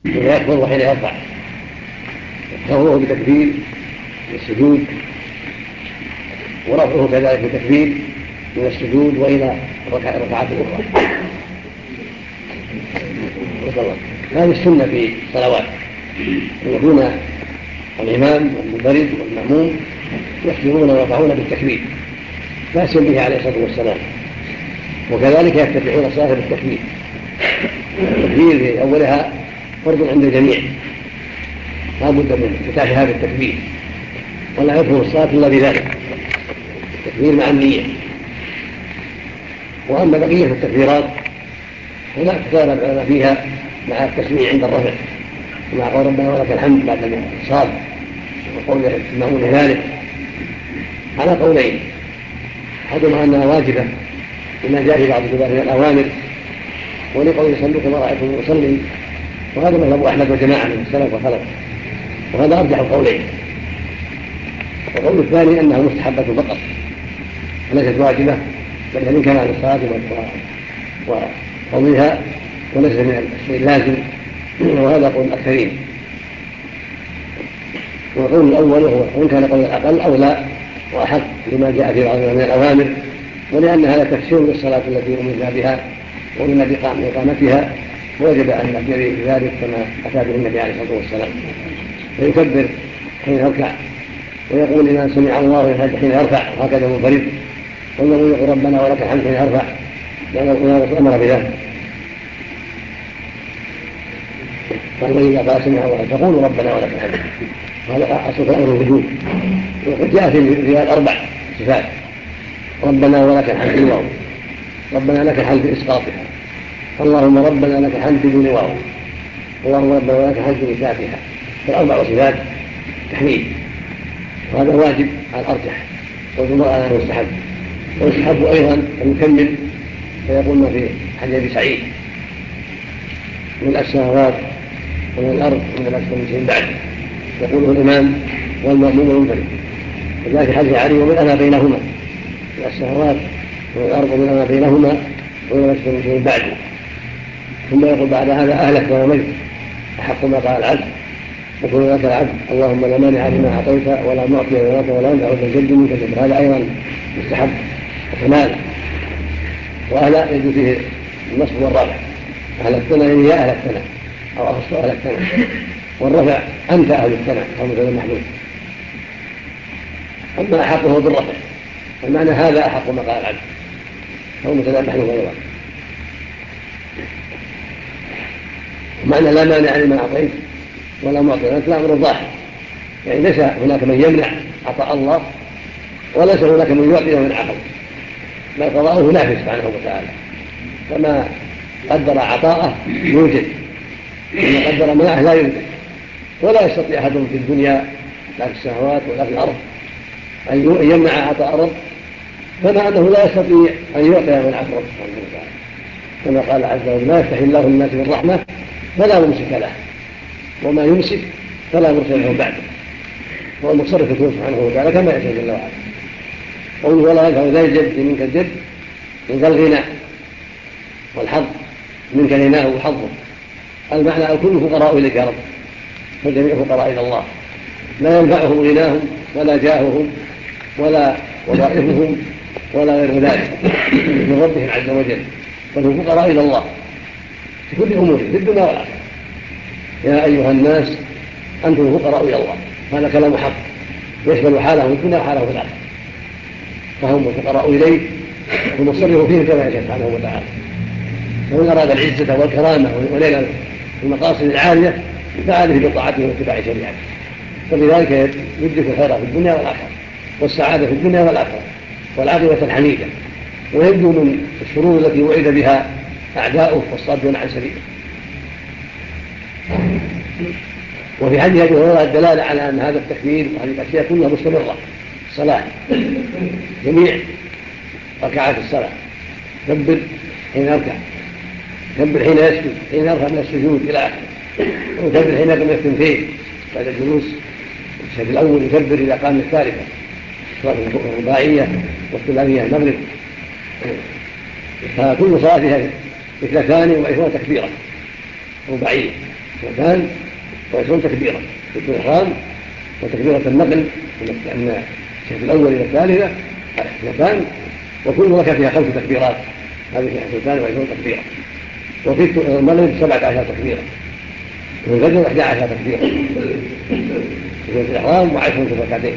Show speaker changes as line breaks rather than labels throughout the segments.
ويكبر وحين يرفع، فهو بتكبير السجود، ورفعه كذلك بتكبير من السجود وإلى ركعات أخرى. هذه السنة في الصلوات أن يكون الإمام والمنفرد والمأموم يخفضون ويرفعون بالتكبير بأس به عليه الصلاة والسلام، وكذلك يفتتحون الصلاة بالتكبير. التكبير في أولها فرض عند الجميع، لا بد من افتتاحها بالتكبير، ولا يدخل الصلاة إلا بذلك، التكبير مع النية. وأما بقية التكبيرات هناك اختلف العلماء فيها مع التسميع عند الرفع، ومع قول ربنا ولك الحمد بعد الاتصال، وقول يسمعون ذلك على قولين: أحدهما أنها واجبة لما جاء في بعض من الأوامر، ولقول صلوا كما رأيتم يصلي، وهذا مذهب أحمد وجماعة من السلف والخلف، وهذا أرجح القولين. والقول الثاني أنها مستحبة فقط وليست واجبة، بل من كمال الصلاة وقضيها وليس من الشيء اللازم، وهذا قول الأكثرين. والقول الأول هو وإن كان قول الأقل أولى وأحق لما جاء في بعض من الأوامر، ولأن هذا تفسير للصلاة التي أمرنا بها ومن بإقامتها، وجب أن نقتدي بذلك كما أتى به النبي عليه الصلاة والسلام، فيكبر حين يركع، ويقول لمن سمع الله حين يرفع، هكذا منفرد، والذي يقول ربنا ولك الحمد حين يرفع، لأن أمر بذلك. فإذا قال سمع الله فقولوا ربنا ولك الحمد، هذا أصل أمر الوجود. وقد جاء في الرجال 4 صفات: ربنا ولك الحمد واو، ربنا لك الحمد بإسقاطها، اللهم ربنا لك الحمد بدون واو، اللهم ربنا ولك الحمد بذاتها. فالأربع صفات تحميد، وهذا واجب على الأرجح، والجمهور على أنه مستحب. ويستحب أيضا أن يكمل فيقولنا في حديث سعيد: من السماوات ومن الأرض ومن الأكثر من شيء بعد، يقوله الإمام والمأموم والمنفرد. وذلك حديث علي: ومن أنا بينهما، من السماوات ومن الأرض ومن أنا بينهما ومن الأكثر من شيء بعد. ثم يقول بعد هذا: أهلك وميت أحق ما قال العبد وكل لك العبد، اللهم لا مانع لما أعطيت ولا معطي لما ولا ينفع ذا الجد منك الجد. هذا أيضا مستحب وكمال. وأهلا يجوز فيه النصب والرفع: أهل الثنى يعني يا أهل الثنى، أو أخص أهل الثنى، والرفع أنت أهل الثنى أو مثل المحمود. أما أحقه بالرفع المعنى هذا أحق ما قال العبد أو مثل المحمود أيضا. معنى لا مانع لما أعطيت ولا معطي لك لا أمر ظاهر، يعني ليس هناك من يمنع عطاء الله وليس هناك من يعطي ومن أخذ، ما قضاؤه نافذ سبحانه وتعالى. كما قدر عطاءه يوجد، وما قدر منعه لا يوجد. ولا يستطيع أحد في الدنيا لا في السماوات ولا في الأرض أن يمنع عطاء رب، كما أنه لا يستطيع أن يعطي من عطاء رب سبحانه وتعالى. كما قال عز وجل: ما يفتح الله للناس من رحمة فلا ممسك له، وما يمسك فلا مرسل له بعده. هو المتصرف يكون سبحانه وتعالى كما يشاء جل وعلا. قوله ولا ينفع ذا الجد منك الجد، من ذا الغنى والحظ، منك غناه وحظه. المعنى: الكل فقراء إليك يا رب، فالجميع فقراء إلى الله، لا ينفعهم غناهم ولا جاههم ولا وظائفهم ولا غير ذلك من ربهم عز وجل، بل هم فقراء إلى الله في كل أمور في الدنيا والآخرة. يا أيها الناس أنتم فقراء إلى الله، هذا كلام حق يشمل حالهم في الدنيا وحالهم في الآخرة، فهم فقراء إليه ومصرف فيه كما يشاء سبحانه وتعالى. ومن أراد العزة والكرامة وليل المقاصد العالية فعليه بطاعته واتباع شريعته، فبذلك يدرك الخير في الدنيا والآخرة والسعادة في الدنيا والآخرة والعاقبة الحميدة، ويبدو من الشرور التي وعد بها أعداؤه والصادون عن سبيله. وفي حديث أبي هريرة الدلالة على أن هذا التكبير وهذه الأشياء كلها مستمرة في الصلاة، جميع ركعات الصلاة كبر حين يركع، كبر حين يسجد، حين يرفع من السجود إلى آخره، وكبر حين يقوم الثنتين بعد الجلوس الشهد الأول، يكبر إذا قام الثالثة، صلاة الرباعية والثلاثية المغرب. فكل صلاة فيها 22 تكبيرة رباعية، اثنتان وعشرون تكبيرة في الإحرام، وتكبيرة النقل من الشهر الأول إلى الثالثة اثنتان، وكل ركعة فيها 5 تكبيرات، هذه 22 تكبيرة. وفي المغرب 17 تكبيرة، وفي الفجر 11 تكبيرة في الإحرام، و10 في الركعتين.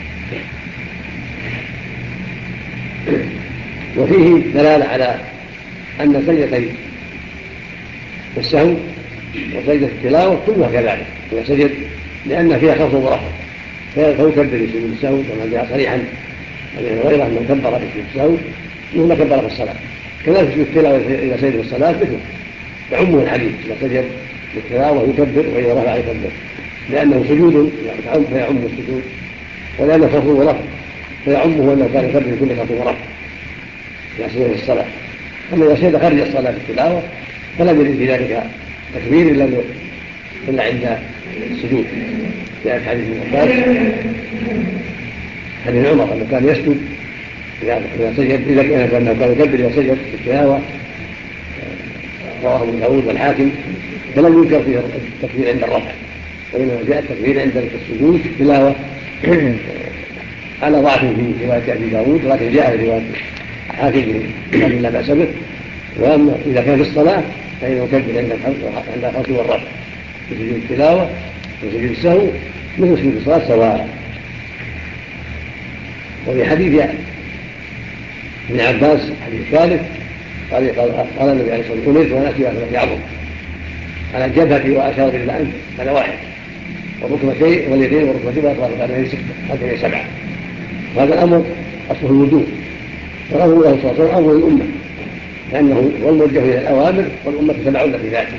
وفيه دلالة على أن سجدتي السهو وسجدة التلاوة كلها كذلك، هي سجد لأن فيها خفض ورفع، فيكبر في سجود السهو كما جاء صريحا عن أبي هريرة أنه كبر في سجود السهو مثل كبر في الصلاة. كذلك سجود التلاوة إذا سجد في الصلاة مثله يعمه الحديث، إذا سجد بالتلاوة يكبر وإذا رفع يكبر، لأنه سجود فيعم السجود، ولأنه خفض ورفع فيعمه وأنه كان يكبر كل خفض ورفع إذا سجد في الصلاة. أما إذا سجد خارج الصلاة في التلاوة فلم يرد في ذلك تكبير إلا عند السجود. جاء في حديث ابن عباس حديث عمر أنه كان يسجد إذا سجد، إذا كان يكبر إذا سجد في التلاوة، رواه ابو داود والحاكم، فلم ينكر فيه التكبير عند الرفع، وإنما جاء التكبير عند السجود في التلاوة على ضعف في رواية ابي داود، ولكن جاء في رواية الحاكم بأن لا بأس به. وأما إذا كان في الصلاة فإنه يكبر عند الخفض والرفع في سجود التلاوة وسجود السهو مثل سجود الصلاة سواء. وفي حديث ابن عباس الحديث الثالث قال النبي عليه الصلاة والسلام: أمرت وأنا أتي بأثبت عظم على جبهتي وأشار بالأنف، هذا واحد، والركبتين واليدين والركبتين وأطراف القدمين 6 هذه 7. وهذا الأمر أصله الوجوب، والأمر له صلى الله عليه وسلم أمر للأمة، لأنه هو الموجه إلى الأوامر والأمة تتبع له في ذلك.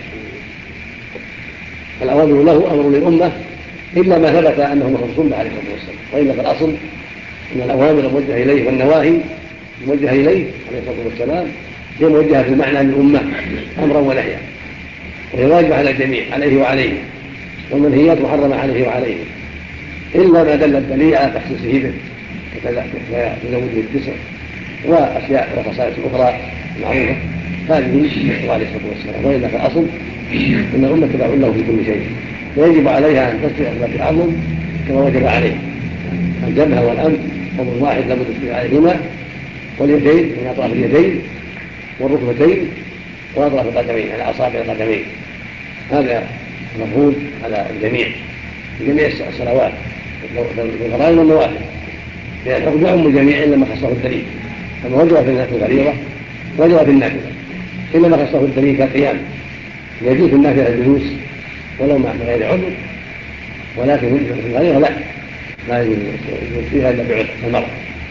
الأوامر له أمر للأمة إلا ما ثبت أنه مخصوص به عليه الصلاة والسلام، وإلا في الأصل أن الأوامر موجهة إليه والنواهي موجهة إليه عليه الصلاة والسلام هي موجهة في المعنى للأمة أمرا ونهيا، وهي واجبة على الجميع عليه وعليه، والمنهيات محرمة عليه وعليه، إلا ما دل الدليل على تخصيصه به كتزوجه التسع وأشياء وخصائص أخرى معروفة هذه عليه الصلاة والسلام. وإلا في الأصل إن الأمة تبع له في كل شيء، ويجب عليها أن تسبح أثبات الأعظم كما وجب عليه. الجبهة والأنف أمر واحد لابد من عليهما، واليدين من أطراف اليدين والركبتين وأطراف القدمين على أصابع القدمين، هذا مفروض على الجميع في جميع الصلوات الفرائض والنوافل، لأن الحكم يعم الجميع إلا ما خصه الدليل. فما وجب في الفريضة وجب في النافلة إلا ما خصه الدليل كالقيام، يجوز النافلة الجلوس ولو مع غير عذر، ولكن في الفريضة لا يجوز فيها إلا بعذر المرض.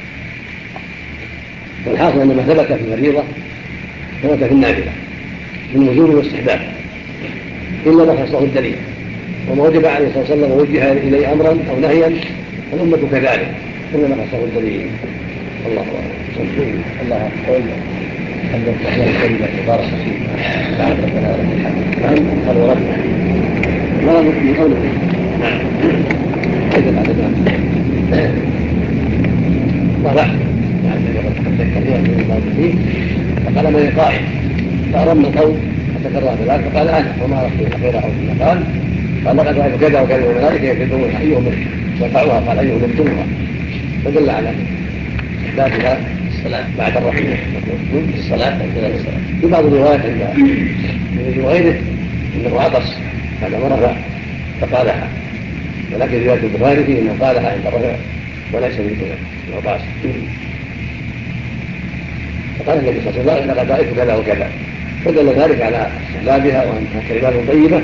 والحاصل أن ما ثبت في الفريضة ثبت في النافلة من وجوب واستحباب إلا ما خصه الدليل، وما وجب عليه الصلاة والسلام ووجه إليه أمرا أو نهيا الأمة كذلك إلا ما خصه الدليل. الله أكبر. الله أقول الحمد لله الكريمة مبارك فيه بعد ربنا ولك الحمد. نعم قال وربنا لا من قوله نعم أيضا بعد ضبع بعد التكرير من الموجودين فقال من القائم فأرمى القول فتكرر بذلك فقال أنا وما رأيت خير أو ثم قال لقد رأيت كذا وكذا وملائكة يكذبون أيهم وقعوها قال أيهم يكتمها، فدل على ذلك الصلاة بعد الرحمة الصلاة في بعض الروايات عند وغيره أنه عطس هذا مرة فقالها، ولكن رواية البخاري فيه أنه قالها عند الرفع وليس مثل العطاس. فقال النبي صلى الله عليه وسلم لقد رأيت كذا وكذا، فدل ذلك على استحبابها وأنها كلمات طيبة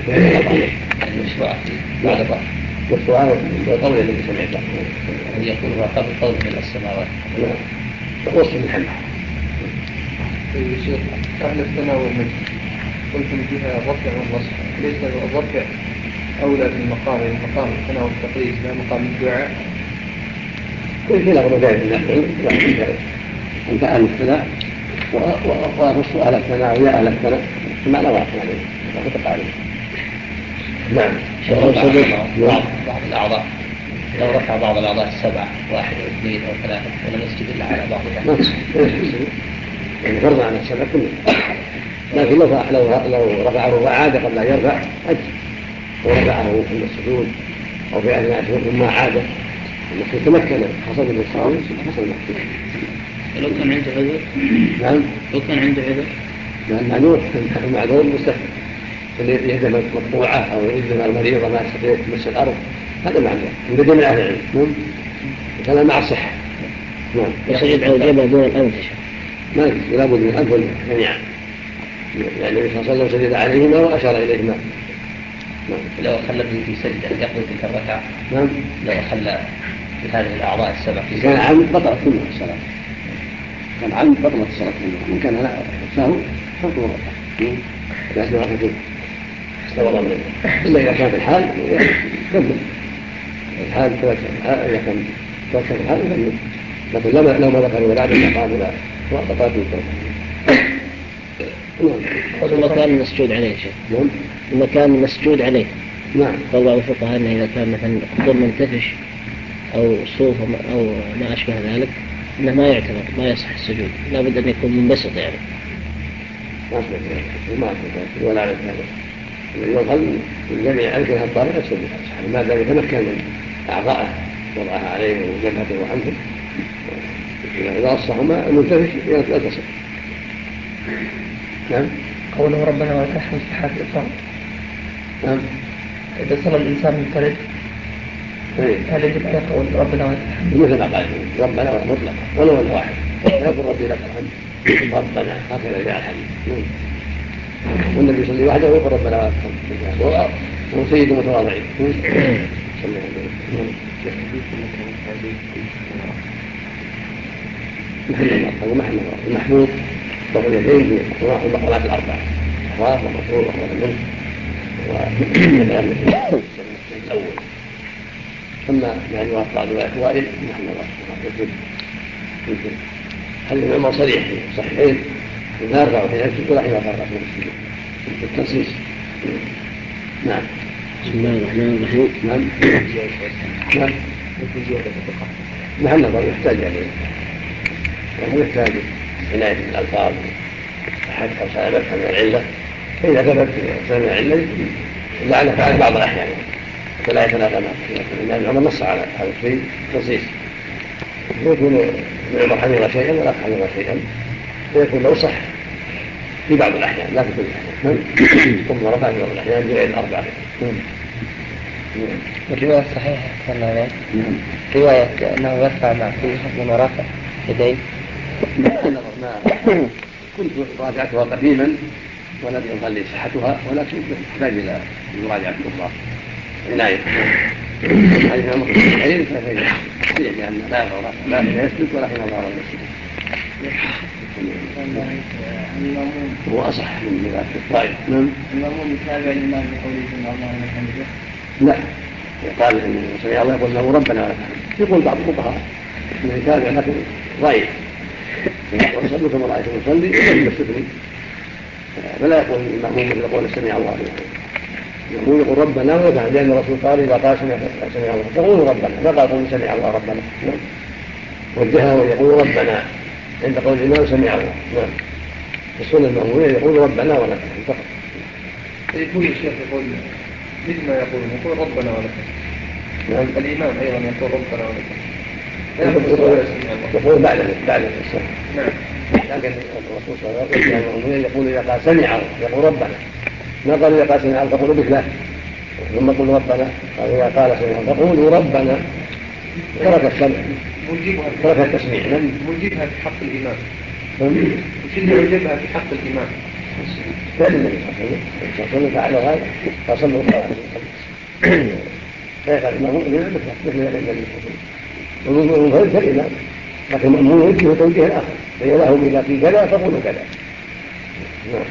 بعد الرفع والسؤال والقول الذي سمعته
أن يقولها قبل قول من السماوات
وصف الحمد.
الشيخ قبل التناول قلتم فيها الرفع والنصب، ليس الرفع أولى بالمقام المقام التناول التقليد لا مقام الدعاء؟
كل شيء له مجال النحو أنت أهل الثناء وأخص أهل الثناء ويا أهل الثناء ما لا واحد عليه وتقع عليه. نعم
بعض الأعضاء لو رفع بعض الأعضاء 7 1 أو 2 أو 3 ولم يسجد إلا على بعض الأعضاء
يعني فرض على السبع كله لكن لو رفعه وعاد قبل أن يرفع أجل، ورفعه عند السجود أو في أثناء السجود ثم عاد المسجد تمكن حصل من السجود حصل المسجد.
لو كان عنده عذر.
نعم
لو كان عنده عذر.
المعذور مستثنى، اللي يده مقطوعة أو يده المريضة ما يستطيع تمس الأرض هذا معذور من جميع أهل العلم. كلام مع الصحة. نعم.
يسجد على الجبهة دون الأنف
ما يجوز، لا بد من الأنف جميعا، يعني النبي صلى الله عليه وسلم سجد عليهما وأشار إليهما.
لو خلى في سجدة يقضي تلك الركعة.
نعم.
لو خلى بهذه الأعضاء السبع في
كان عمد بطلت كلها الصلاة. كان عمد بطلت الصلاة كلها. من كان سهو فوق الركعة لكن ركعتين استوى منه إلا إذا كان في الحال يكمل الحال إذا كان في الحال يكمل، لكن لو ما ذكروا بعد فقال لا وقفات
المكان المسجود عليه شيء.
نعم.
المكان المسجود عليه.
نعم.
قال بعض الفقهاء أنه إذا كان مثلا خضر منتفش أو صوف أو ما أشبه ذلك أنه ما يعتبر ما يصح السجود، لا بد أن يكون منبسط يعني.
ما أصبح ولا على هذا الذي يظهر من جميع أمكنة الطارئ السجود ما دام يتمكن من أعضائه وضعها عليه وجبهته وعنه. إذا أصحهما المنتفش يتصل. نعم.
قوله ربنا ولك الحمد في حالة الإفراد.
نعم.
إذا صلى الإنسان منفرد هل يجب أن يقول ربنا ولك الحمد؟
مثل ما قال ربنا مطلقا ولو الواحد لا يقول ربي لك الحمد ربنا هكذا جاء الحديث. والنبي يصلي وحده ويقول ربنا ولك الحمد وهو سيد متواضعين. محمد المحمود ضرب اليدين في المقامات الأربعة الإحرام والمطلوب والمنه والإعلام الأول. أما يعني وقع رواية وائل نحن يمكن هل العلماء صريح في الصحيحين لا يرفع في نفسه ولا حين يرفع في التنصيص. نعم.
بسم الله الرحمن الرحيم.
نعم. نعم. محل نظر يحتاج عليه وهو يحتاج عناية الألفاظ حتى سلامتها من العلة، فإذا ثبت سلامة العلة لعل فعل بعض الأحيان فلا يتناغم لأن العمر نص على هذا الشيء تنصيص يكون العمر حفظ شيئا ولا حفظ شيئا فيكون له صح في بعض الأحيان لا في كل الأحيان ثم رفع في بعض الأحيان بغير الأربعة.
الرواية الصحيحة رواية أنه يرفع مع كل خفض ورافع يديه.
كنت راجعتها قديما ولم يظهر لي صحتها ولكن تحتاج إلى مراجعة أخرى عناية. هذه الصحيحين فهي لأن لا يسجد ولا حين ظهر المسجد هو أصح من ذلك الطائف.
المأموم يتابع الإمام بقوله سمع الله لمن حمده.
لا يقال إن سمع الله يقول له ربنا ولك الحمد. يقول بعض الفقهاء إنه يتابع لكن ضعيف وصلوا كما رأيتم يصلي يستثني فلا يقول المأموم مثل قول سمع الله لمن حمده يقول ربنا ولك الحمد لأن الرسول قال إذا قال سمع الله تقول ربنا ما قال سمع الله ربنا وجهها ويقول ربنا عند قول الإمام سمع الله. نعم. السنة المأمومية يقول ربنا ولك الحمد فقط.
يقول الشيخ يقول مثل ما يقول ربنا ولك
نعم.
الإمام أيضا يقول ربنا ولك
يقول بعد الصلاة.
نعم.
لكن الرسول صلى الله عليه وسلم يقول إذا قال سمع الله يقول ربنا ما قال إذا قال سمع الله تقول مثله ثم قل ربنا قال إذا قال سمع الله تقول ربنا ترك السمع ترك التسميع.
موجبها في حق الإمام وشنو يوجبها في حق الإمام
فعل النبي صلى الله عليه وسلم فعل هذا فصلوا الله عليه وسلم فيقال الإمام مثل النبي صلى الله عليه وسلم والمنفرد كالإمام لكن المأموم يوجه توجيه الآخر فهي لهم إذا في كذا فقولوا كذا. نعم.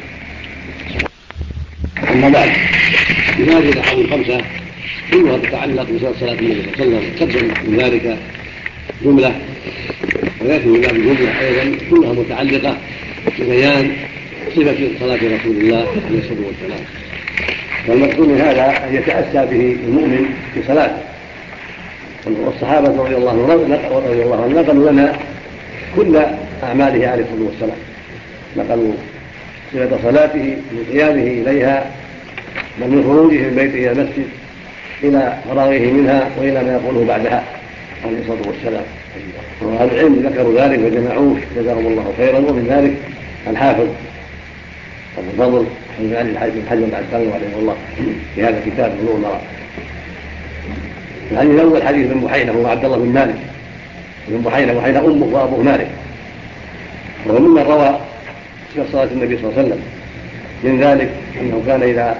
أما بعد بهذه الأحاديث الخمسة كلها تتعلق بصلاة النبي صلى الله عليه وسلم قدم من ذلك جملة ويأتي من ذلك جملة أيضا كلها متعلقة ببيان صفة صلاة رسول الله عليه الصلاة والسلام. والمقصود من هذا أن يتأسى به المؤمن في صلاته. والصحابة رضي الله عنهم نقلوا لنا كل أعماله عليه الصلاة والسلام. نقلوا صفة صلاته من قيامه إليها بل من خروجه من بيته إلى المسجد إلى فراغه منها وإلى ما يقوله بعدها عليه الصلاة والسلام. وأهل العلم ذكروا ذلك وجمعوه جزاهم الله خيرا، ومن ذلك الحافظ أبو الفضل بن حجر العسقلاني رحمه الله في هذا الكتاب بلوغ المرام. الحديث الأول حديث ابن بحينة هو عبد الله بن مالك بن بحينة أمه وأبوه مالك، وهو ممن روى في صلاة النبي صلى الله عليه وسلم. من ذلك أنه كان إذا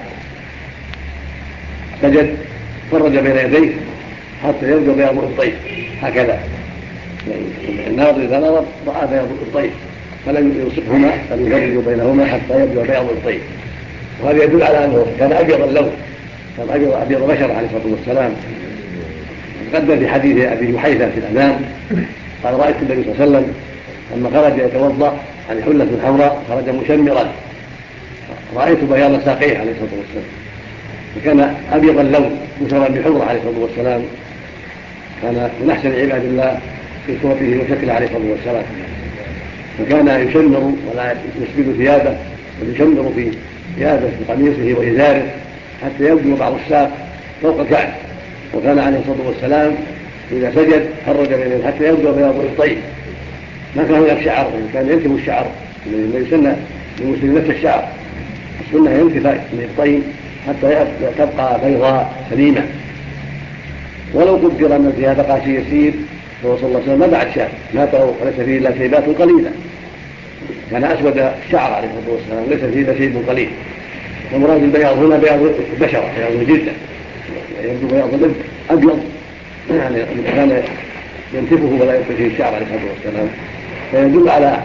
سجد فرج بين يديه حتى يبدو بياض الطيف هكذا، يعني الناظر إذا نظر رأى بياض الطيف فلم يوصفهما بل يفرج بينهما حتى يبدو بياض الطيف. وهذا يدل على أنه كان أبيض اللون، كان أبيض بشر عليه الصلاة والسلام. تقدم في حديث أبي جحيفة في الأذان قال رأيت النبي صلى الله عليه وسلم لما خرج يتوضأ عن حلة حمراء خرج مشمرا، رأيت بياض ساقيه عليه الصلاة والسلام، وكان أبيض اللون مشرا بحمرة عليه الصلاة والسلام. كان من أحسن عباد الله في صورته وشكله عليه الصلاة والسلام، وكان يشمر ولا يسبل ثيابه، ويشمر في ثيابه في قميصه وإزاره حتى يبدو بعض الساق فوق الكعب. وكان عليه الصلاة والسلام إذا سجد فرج بين حتى يبدو بياض الطيب، ما كان هناك شعر، كان ينتف الشعر الذي يسن للمسلم نفس الشعر، السنة ينتف من الطيب حتى تبقى بيضاء سليمة. ولو قدر أن فيها بقى شيء يسير فهو صلى الله عليه وسلم ما بعد شاب مات وليس فيه إلا شيبات قليلة، كان أسود الشعر عليه الصلاة والسلام ليس فيه إلا شيء قليل. ومراد البياض هنا بياض البشرة، بياض الجلد، يبدو بياض الإبط أبيض، يعني كان ينتفه ولا يبقى فيه الشعر عليه الصلاة والسلام. فيدل على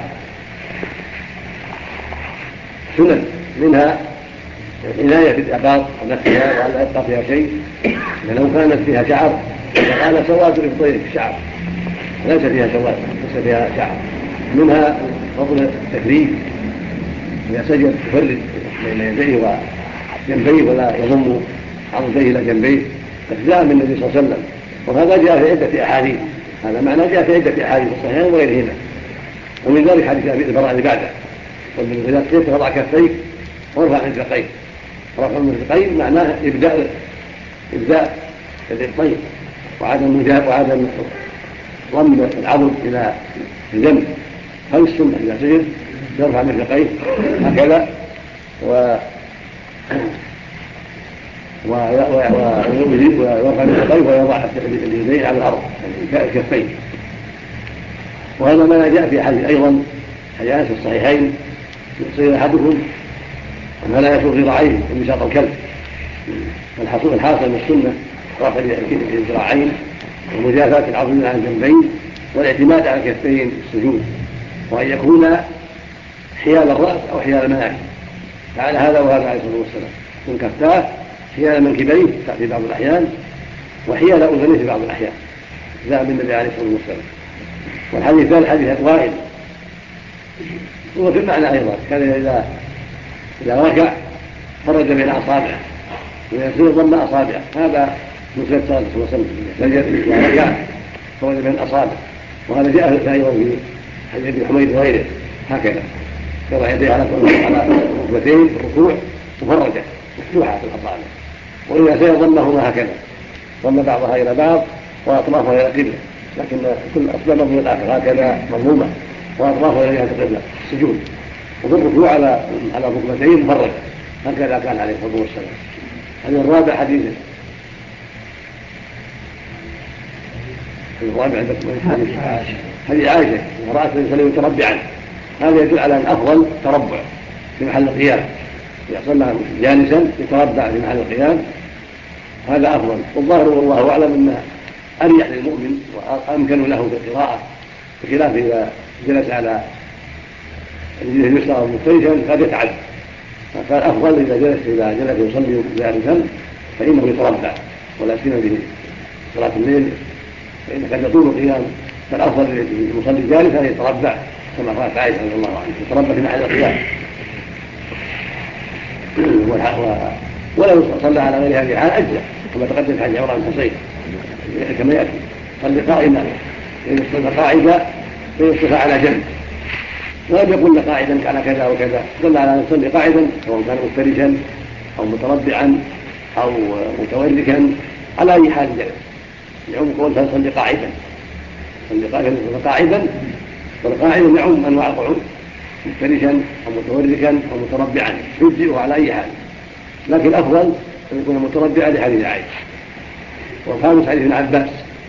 سنن، منها العناية بالإباط ونفسها وأن لا يبقى فيها شيء، لو كانت فيها شعر فقال سواد الإبطين في الشعر، ليس فيها سواد ليس فيها شعر. منها فضل التكريم، إذا سجد يفرد بين يديه وجنبيه ولا يضم عضديه إلى جنبيه، جاء من النبي صلى الله عليه وسلم. وهذا جاء في عدة أحاديث، هذا معنى جاء في عدة أحاديث الصحيحين وغيرهما. ومن ذلك حديث أبي البراء اللي بعده، إذا قلت وضع كفيك وارفع مرفقين. رفع المرفقين معناه إبداء الطيب وعدم ضم العضد إلى الجنب. هل السنة إذا سجد يرفع مرفقين هكذا ويرفع مرفقين ويضع اليدين على الأرض الكفين. وهذا ما جاء في حديث أيضا حديث الصحيحين يصير أحدكم فلا يشوف ذراعيه ومشاط الكلب. الحاصل من السنة رفع الذراعين ومجافاة العظم عن الجنبين والاعتماد على الكفين في السجود، وأن يكون حيال الرأس أو حيال المناكب. فعلى هذا وهذا عليه الصلاة والسلام، من كفتاه حيال منكبيه في بعض الأحيان وحيال أذنيه في بعض الأحيان، جاء بالنبي عليه الصلاة والسلام. والحديث الثاني حديث وائل هو في المعنى أيضا، كان إذا ركع فرج بين أصابعه ويصير ضم أصابعه، هذا نصير صلى الله عليه وسلم سجد وركع فرج بين أصابعه. وهذا جاء أيضا في حديث ابن حميد وغيره هكذا، يضع يديه على ركبتين في الركوع مفرجة مفتوحة في الأصابع، وإذا سجد ضمهما هكذا، ضم بعضها إلى بعض وأطرافها إلى قبلة، لكن كل أصابع من الآخر هكذا مضمومة وأطرافها إلى القبلة السجود، وفي الركوع على ركبتين مفرجة هكذا كان عليه الصلاة والسلام. هذا الرابع حديثه. الرابع عندكم حديث عائشة رأت النبي صلى الله عليه وسلم متربعا، هذا يدل على أن أفضل تربع في محل القيام، يصلى جالسا يتربع في محل القيام، هذا أفضل. والظاهر والله أعلم أنه أريح للمؤمن وأمكن له في القراءة، بخلاف إذا جلس على الجهة اليسرى مفترشا قد يتعب. فالأفضل إذا جلس يصلي جالسا فإنه يتربع، ولا سيما به صلاة الليل فإن قد يطول القيام، فالأفضل للمصلي جالسا أن يتربع كما قالت عائشة رضي الله عنها يتربع في محل القيام. ولو صلى على غير هذه الحال أجزأ، كما تقدم في حديث عمران بن حصين كما يأتي صلي قائما، فإن صلى قاعدا فيصلى على جنب، ولم يقل قاعدا على كذا وكذا، دل على ان يصلي قاعدا سواء كان مفترشا او متربعا او متوركا، على اي حال جلس. يعم قول فصلي قاعدا، قاعدا، والقاعد يعم انواع القعود، مفترشا او متوركا او متربعا، يجزئه على اي حال، لكن الافضل ان يكون متربعا لحديث عائشة. والخامس حديث ابن عباس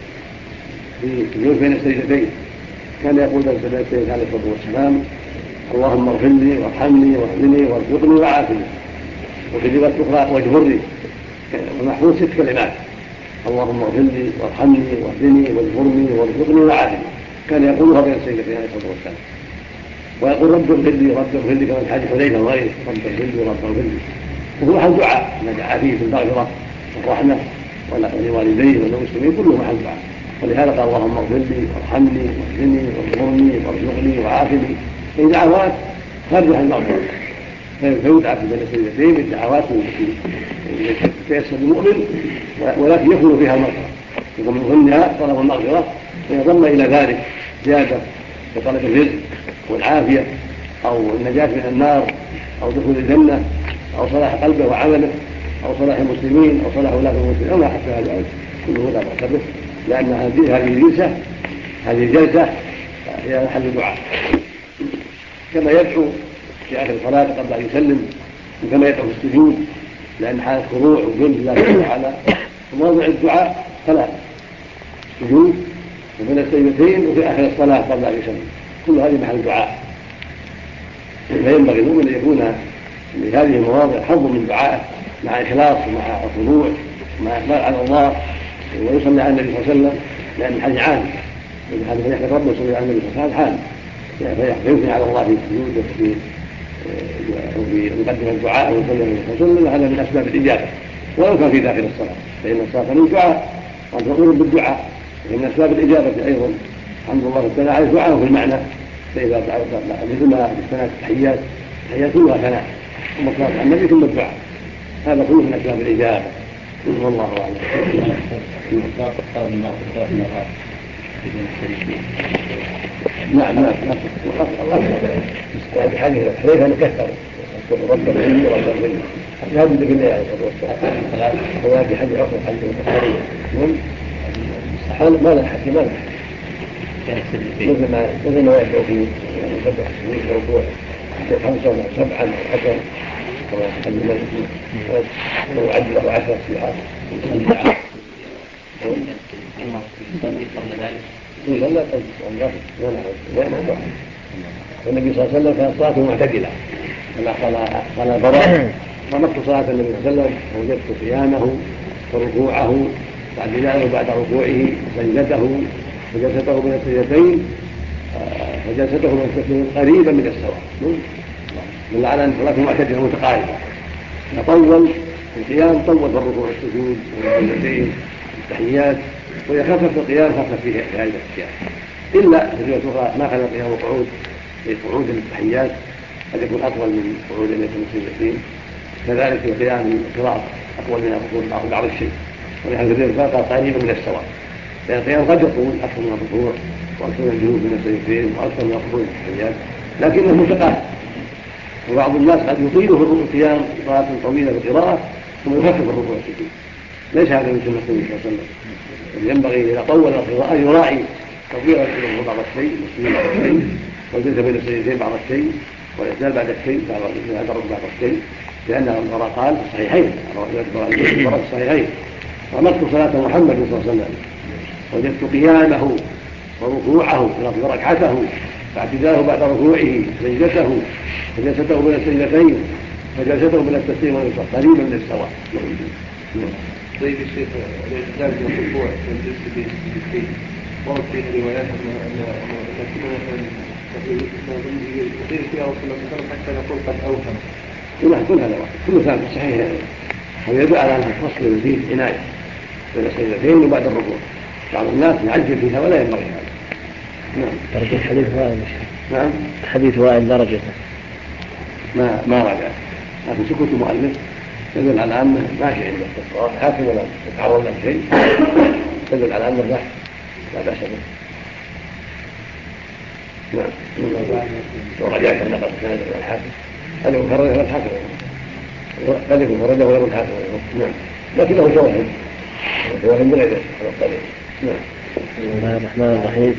في الجلوس بين السجدتين، كان يقول بين السجدتين عليه الصلاه والسلام: اللهم اغفر لي وارحمني واهدني وارزقني وعافني. وفي روايه اخرى واجبرني، والمحفوظ 6 كلمات: اللهم اغفر لي وارحمني واهدني واجبرني وارزقني وعافني. كان يقولها بين السجدتين عليه الصلاه والسلام. ويقول رب اغفر لي رب اغفر لي، كما في حديث حذيفه وغيره: رب اغفر لي رب اغفر لي. وهو محل دعاء ما دعا فيه بالمغفره والرحمه ولوالديه وللمسلمين، كله محل دعاء. ولهذا قال: اللهم اغفر لي وارحمني واهدني واجبرني وارزقني وعافني. هي دعوات خارجه عن المغفره، فيدعى في بين السجدتين بالدعوات التي تيسر المؤمن، ولكن يكون فيها المغفره، يكون من ضمنها طلب المغفره، ويضم الى ذلك زياده في طلب الرزق والعافيه او النجاه من النار او دخول الجنه او صلاح قلبه وعمله او صلاح المسلمين او صلاح ولاة المسلمين او ما حتى ذلك، كله لا باس به، لان هذه الجلسه هي محل دعاء. كما يدعو في اخر الصلاه قبل ان يسلم، وكما يدعو في السجود، لان حاله خضوع وذل لله تعالى. وموضع الدعاء 3: السجود وبين السجدتين وفي اخر الصلاه قبل ان يسلم، كل هذه محل دعاء. فينبغي المؤمن ان يكون لهذه المواضع حظ من دعائه مع اخلاص ومع خضوع ومع اقبال على الله، ويصلي على النبي صلى الله عليه وسلم، لان الحديث عام، الحديث يحمد ربه يصلي على النبي صلى الله عليه وسلم حال، فيثني على الله في السجود وفي مقدمه الدعاء ويصلي على النبي صلى الله عليه وسلم. هذا من اسباب الاجابه، ولو كان في داخل الصلاه، فان الصلاه من الدعاء وان تقول بالدعاء، ومن اسباب الاجابه ايضا الحمد لله تعالى على الدعاء في المعنى. فاذا دعوت مثل ما بالثناء التحيات كلها ثناء، ثم الصلاه على النبي ثم الدعاء، هذا كله من اسباب الاجابه. والله اعلم. نعم بحديث حذيفه نكثر رب العلم ورب العلم، هذا اللي قلنا عليه الصلاه والسلام. هو في حديث عقل حديث البخاري ما له حكي، ما له مثل ما يدعو في سبع سنين الركوع 5 أو 7 أو 10 كما يحل الملك، ويعد له 10 سبحات. والنبي صلى الله عليه وسلم كانت صلاته معتدله، قال براء: فنقت صلاه النبي صلى الله عليه وسلم ووجدت قيامه وركوعه بعد ذلك بعد ركوعه سجدته وجلسته بين السجدتين وجلسته بين السجدتين قريبا من السواء، دل على ان صلاته معتدله متقاربه. يطول في القيام، طول في الركوع والسجود والسجدتين والتحيات، ويخفف في القيام، خفف في هذه الاشياء، الا في الروايه الاخرى ما كان القيام وقعود، قعود للتحيات قد يكون اطول من قعود السجدتين، كذلك في قيام القراءه اطول من الركوع بعض الشيء، ولهذا الروايه قريبا من السواء، لان القيام قد يكون اكثر من الركوع واكثر من الجلوس من السجدتين واكثر من الركوع والتحيات، لكنه متقارب. وبعض الناس قد يطيل في القيام صلاه طويله في القراءه ثم يخفف الركوع والسجود، ليس هذا من سنه النبي صلى الله عليه وسلم. ينبغي اذا طول القراءه يراعي تطويل القراءه بعض الشيء والسجود بعض الشيء والجلسه بين السجدتين بعض الشيء والاعتدال بعد الشيء بعد الشيء، لان القراءه قال في الصحيحين ومكت صلاه محمد صلى الله عليه وسلم وجدت قيامه وركوعه وركعته واعتداله بعد ركوعه سجدته وجلسته بين السجدتين وجلسته بين التسليم والانصراف قريبا من السواء.
طيب الشيخ، الاعتدال في الركوع والجلسه بين السجدتين ورد في روايات ان يطيل فيها رسول الله صلى الله عليه وسلم حتى نقول قد اوهم.
كل هذا واحد، كل ثابت صحيح، ويدل على ان الفصل يزيد عنايه بين السجدتين وبعد الركوع. بعض الناس يعجل فيها ولا ينبغي هذا. نعم.
درجة حديث وائل.
نعم.
حديث وائل درجته
ما راجع، لكن سكوت المؤلف يدل على انه ماشي عند الصواب، حاكم ولا يتعرض له شيء، يدل على انه لا باس به. نعم. ورجعت النقل السند والحاكم هذا مفرد الحاكم قد يكون فرده غير الحاكم. نعم لكنه شواهد من غير هذا الطريق. نعم.
بسم الله الرحمن الرحيم.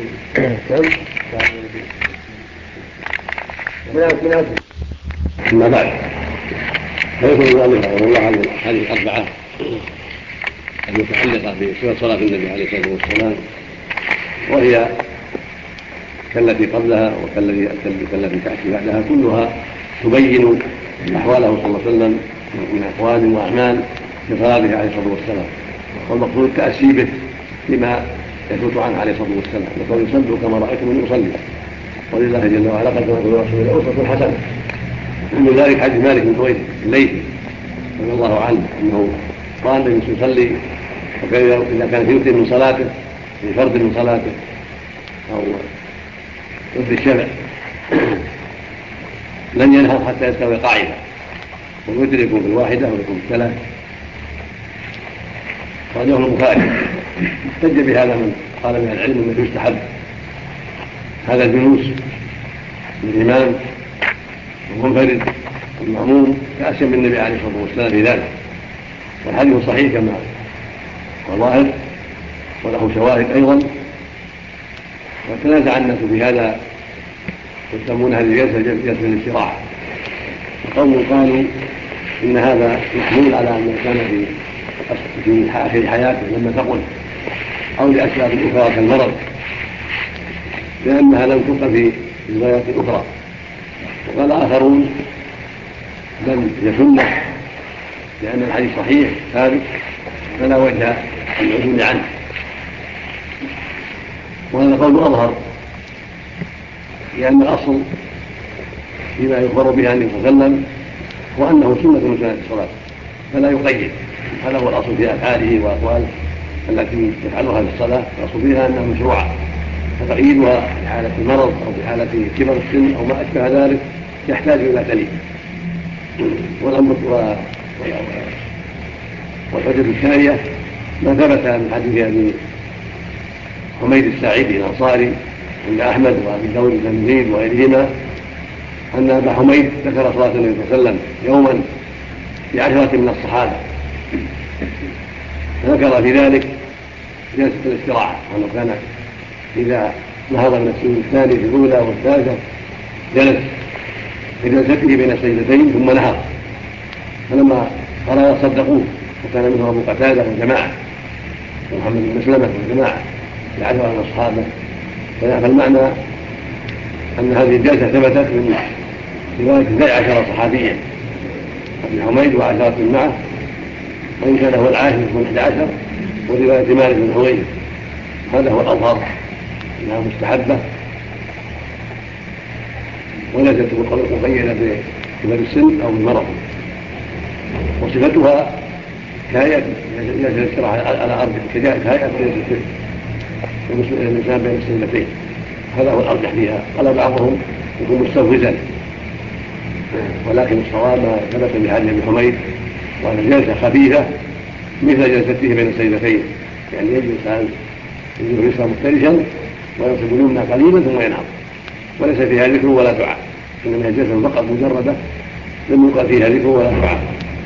أما بعد فيقول المؤلف رحمه الله عن هذه الأربعة المتعلقة بصفة صلاة النبي عليه الصلاة والسلام، وهي كالتي قبلها وكالتي تأتي بعدها كلها تبين أحواله صلى الله عليه وسلم من أقوال وأعمال في صلاته عليه الصلاة والسلام، والمقصود التأسي به بما يثبت عنه عليه الصلاة والسلام، يقول يصلوا كما رأيتم يصلي، ولله جل وعلا قد كانت رسول أسوة حسنة. ومن ذلك حديث مالك بن حويرث الليثي رضي الله عنه أنه قال النبي يصلي إذا كان في وتر من صلاته في فرض من صلاته أو ضد الشفع لن ينهض حتى يستوي قاعدة، والوتر يكون بالواحدة ويكون بالثلاث. رجعه البخاري احتج بهذا من قال من العلم انه يستحب هذا الجلوس للإمام المنفرد المأموم كأسيا من النبي عليه الصلاة والسلام في ذلك، والحديث صحيح كما ظاهر وله شواهد أيضا. وتنازع الناس في هذا يسمون هذه جلسة الاستراحة، وقوم قالوا إن هذا محمول على أنه كان في آخر حياته لما ثقل أو لأسباب أخرى كالمرض، لأنها لم تبق في روايات أخرى. وقال آخرون لم يكن له لأن الحديث صحيح ثابت فلا وجه العدول عنه، وهذا قول أظهر، لأن الأصل فيما يخبر به عن النبي صلى الله عليه وسلم وأنه سنة من سنة الصلاة فلا يقيد. هذا هو الأصل في أفعاله وأقواله التي يفعلها في الصلاة، الأصل فيها أنها مشروعة، فتقييدها في حالة المرض أو في حالة كبر السن أو ما أشبه ذلك يحتاج إلى دليل. والحجة الثانية ما ثبت من حديث أبي حميد الساعدي الأنصاري عند أحمد وأبي داود الترمذي وغيرهما أن أبا حميد ذكر صلاة النبي صلى الله عليه وسلم يوما ب10 من الصحابة، فذكر في ذلك جلسة الاستراحة، وأنه كان إذا نهض من السجود الثاني في الأولى والثالثة جلس في جلسته بين السجدتين ثم نهض، فلما قرأ صدقوه، وكان منه أبو قتادة وجماعة ومحمد بن مسلمة وجماعة يعرفها عن الصحابة. فالمعنى أن هذه الجلسة ثبتت من رواية 12 صحابيا أبي حميد وعشرة معه، وإن كان هو العاشر من 11، ورواية مالك بن حويرث. هذا هو الأظهر أنها مستحبة وليست مقيدة بكبر السن أو بالمرض، وصفتها كهيئة جلسة الاستراحة على أرض كهيئة جلسة الإنسان بين السجدتين. هذا هو الأرجح فيها. قال بعضهم يكون مستوفزا، ولكن الصواب ما ثبت بحديث ابي حميد وأن الجلسة خفيفة مثل جلسته بين السجدتين، يعني يجلس اليسرى مفترشا وينصب اليمنى قليلا ثم ينهض، وليس فيها ذكر ولا دعاء، إنما هي جلسة فقط مجردة لم يقل فيها ذكر ولا دعاء.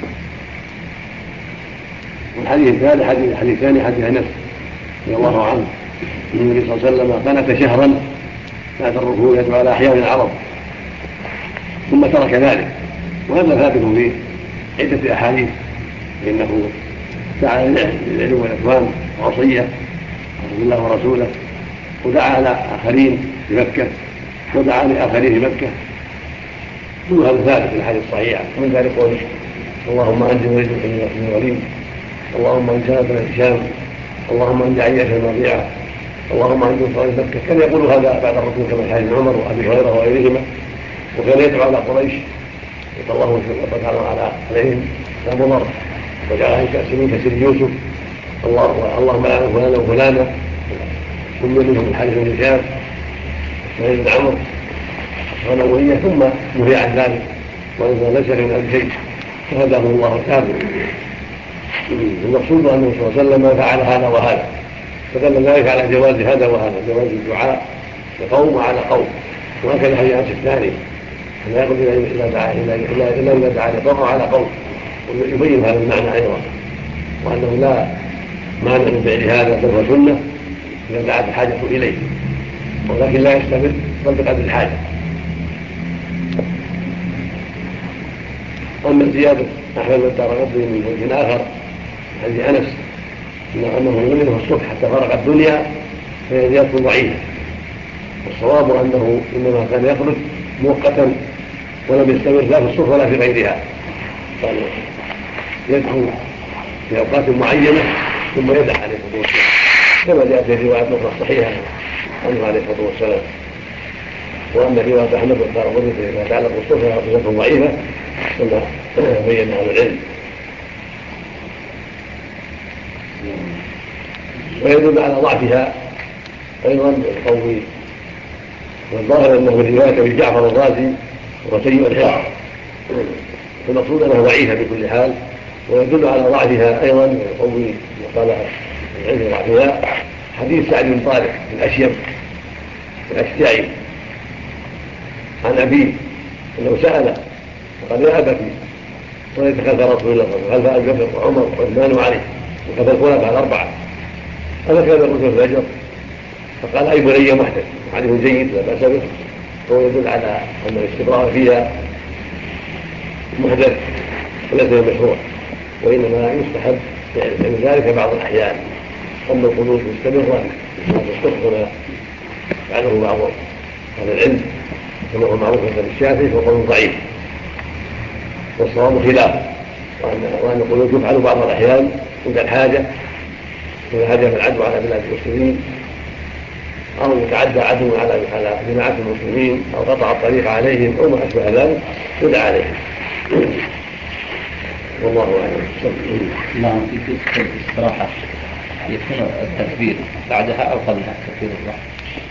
والحديث الثالث حديث ثاني حديث أنس رضي الله عنه أن النبي صلى الله عليه وسلم قنت شهرا بعد الركوع يدعو على أحيان العرب ثم ترك ذلك، وهذا ثابت في عدة أحاديث، فإنه دعا للعلم والإخوان ووصية رسول الله ورسوله، ودعا على آخرين في مكة، ودعا لآخرين في مكة، كل هذا ثابت في الحديث الصحيحة. ومن ذلك قول اللهم أنت ولي بن الوليد، اللهم أنت بن هشام، اللهم أنت عياش المضيعة، اللهم أنت صائم مكة. كان يقول هذا بعد الركوع كما حديث عمر وأبي هريرة وغيرهما، وكان يدعو على قريش يقول الله على عليهم أبو ضر وجعلهم كأسرين كسر يوسف، اللهم لعن فلانا وفلانا، ثم منهم الحارث بن هشام وزيد بن عمرو ونووية، ثم نهي عن ذلك وأنزل ليس من أبي شيء فهداه الله تابعا. المقصود أنه صلى الله عليه وسلم فعل هذا وهذا، فدل ذلك على جواز هذا وهذا، جواز الدعاء لقوم على قوم وهكذا حديث أنس الثاني لا يقول إلا إذا دعا لقوم على قوم، ويبين هذا المعنى أيضا، وأنه لا مانع من فعل هذا بل هو سنة إذا دعت الحاجة إليه، ولكن لا يستمر بل بقدر الحاجة. أما زيادة أحمد والدارقطني من وجه آخر حديث أنس أنه لم ينه الصبح حتى فرغ الدنيا فهي زيادة ضعيفة، والصواب أنه إنما كان يخرج مؤقتا ولم يستمر لا في الصبح ولا في غيرها، قال يدعو في أوقات معينة ثم يدعى عليه الصلاة والسلام كما جاء في رواية أخرى صحيحة عنه عليه الصلاة والسلام. وأما رواية أحمد والدارقطني فإذا تعلق الصبح فهي زيادة ضعيفة كما بين أهل العلم. ويدل على ضعفها أيضا القوي، والظاهر أنه رواية أبي جعفر الرازي وسيء الحفظ، المقصود أنها ضعيفة بكل حال. ويدل على ضعفها أيضا القوي وقال العلم ضعفها حديث سعد بن طارق الأشيم الأشجعي عن أبيه أنه سأل فقال يا أبتي ويتخلف رسول الله صلى الله عليه وسلم خلف أبي بكر وعمر وعثمان وعلي وخلف الخلفاء الأربعة أما كان الرسول الفجر فقال أي بني محدث حديث جيد لا بأس به، وهو يدل على أن الاستقرار فيها محدث وليس مشروع، وإنما يستحب يعني ذلك بعض الأحيان. أما القنوت مستمرا هذا الصدق هنا فعله بعض أهل العلم كما هو معروف عند الشافعي فقول ضعيف، والصواب خلاف، وأن القنوت يفعل بعض الأحيان عند الحاجة إذا هجم العدو على بلاد المسلمين أو يتعدى عدو على جماعة المسلمين أو قطع الطريق عليهم أو ما أشبه ذلك يدعى عليهم. والله أعلم.
نعم. في الاستراحة يكون التكبير بعدها أو قبلها تكبير الرحمة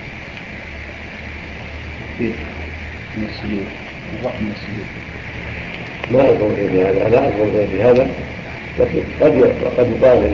من السجود الرحمة من السجود؟
ما أذكر في هذا، لا أذكر في هذا، لكن قد يقال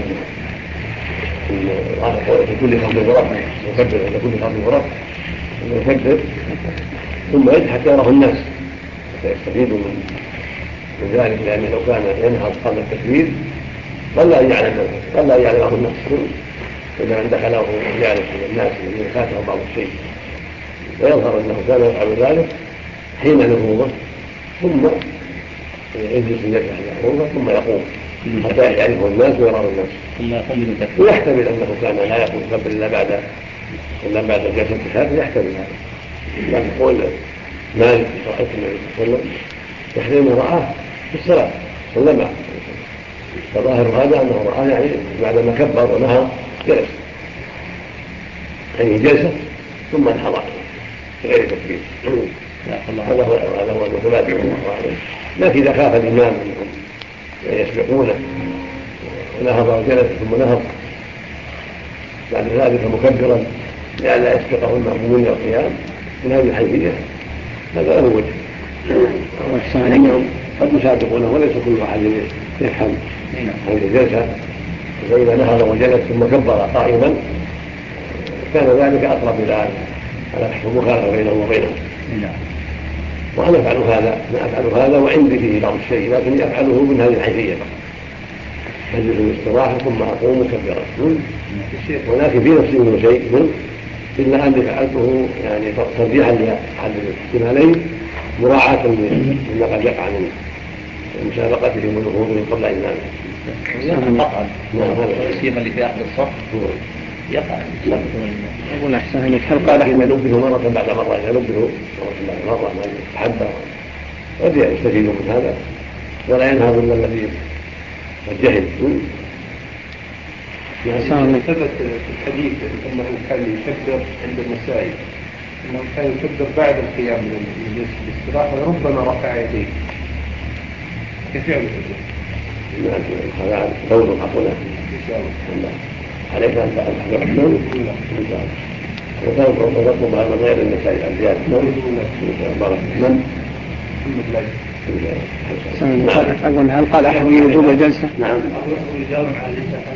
في كل خطوة ورفع يكبر عند كل خطوة ورفع يكبر ثم يجب حتى يراه الناس فيستفيدوا من ذلك، لأن لو كان ينهض قبل التكبير قال لا يعلمه الناس إذا من دخله يعرف الناس الذين فاته بعض الشيء، ويظهر أنه كان يفعل ذلك حين نهوضه ثم يجلس يجلس يحفظه ثم يقوم حتى يعرفه الناس ويراه الناس
ثم يقوم
ويحتمل أنه كان لا يقوم كبر إلا بعد الجلسة الثالثة، يحتمل هذا. لكن يقول مالك رأيت النبي صلى الله عليه وسلم يحرم رآه في الصلاة سلم، فظاهر هذا أنه رآه يعني بعدما كبر ونهى جلس يعني جلسة ثم انحضر بغير تكبير. هذا هو المثبات والله أعلم. لكن إذا خاف الإمام أنهم يسبقونه ونهض وجلس ثم نهض بعد ذلك مكبرا لئلا يسبقه المأمومون إلى القيام من هذه الحيثية هذا له وجه، وإنهم قد يسابقونه وليس كل أحد يفهم هذه الجلسة، فإذا نهض وجلس ثم كبر قائما كان ذلك أقرب إلى المخالفة بينه وبينه. وأنا أفعل هذا وعندي فيه بعض الشيء لكن أفعله من هذه الحيثية أجلس الاستراحة ثم أقوم مكبرا، ولكن في نفسي منه شيء إلا أني فعلته يعني ترجيحا لأحد الاحتمالين مراعاة لما قد يقع من مسابقتهم ونهوضهم قبل أن ينام.
السيما اللي في أحد الصف يقع
أقول أحسن أنك
هل قال حين ينبه مرة بعد مرة ينبه مرة ما يتحدى قد يستفيد من هذا ولا ينهض إلا الذي قد جهل.
ثبت في الحديث أنه كان يكبر عند المسائل، أنه كان يكبر بعد القيام من الاستراحة وربما رفع يديه كيف يعمل
هذا قول حقنا إن شاء الله عليك أن تحضر إن شاء الله وتطلب هذا غير المسائل الزيادة
أقول هل قال أحد وجوب الجلسة؟
نعم.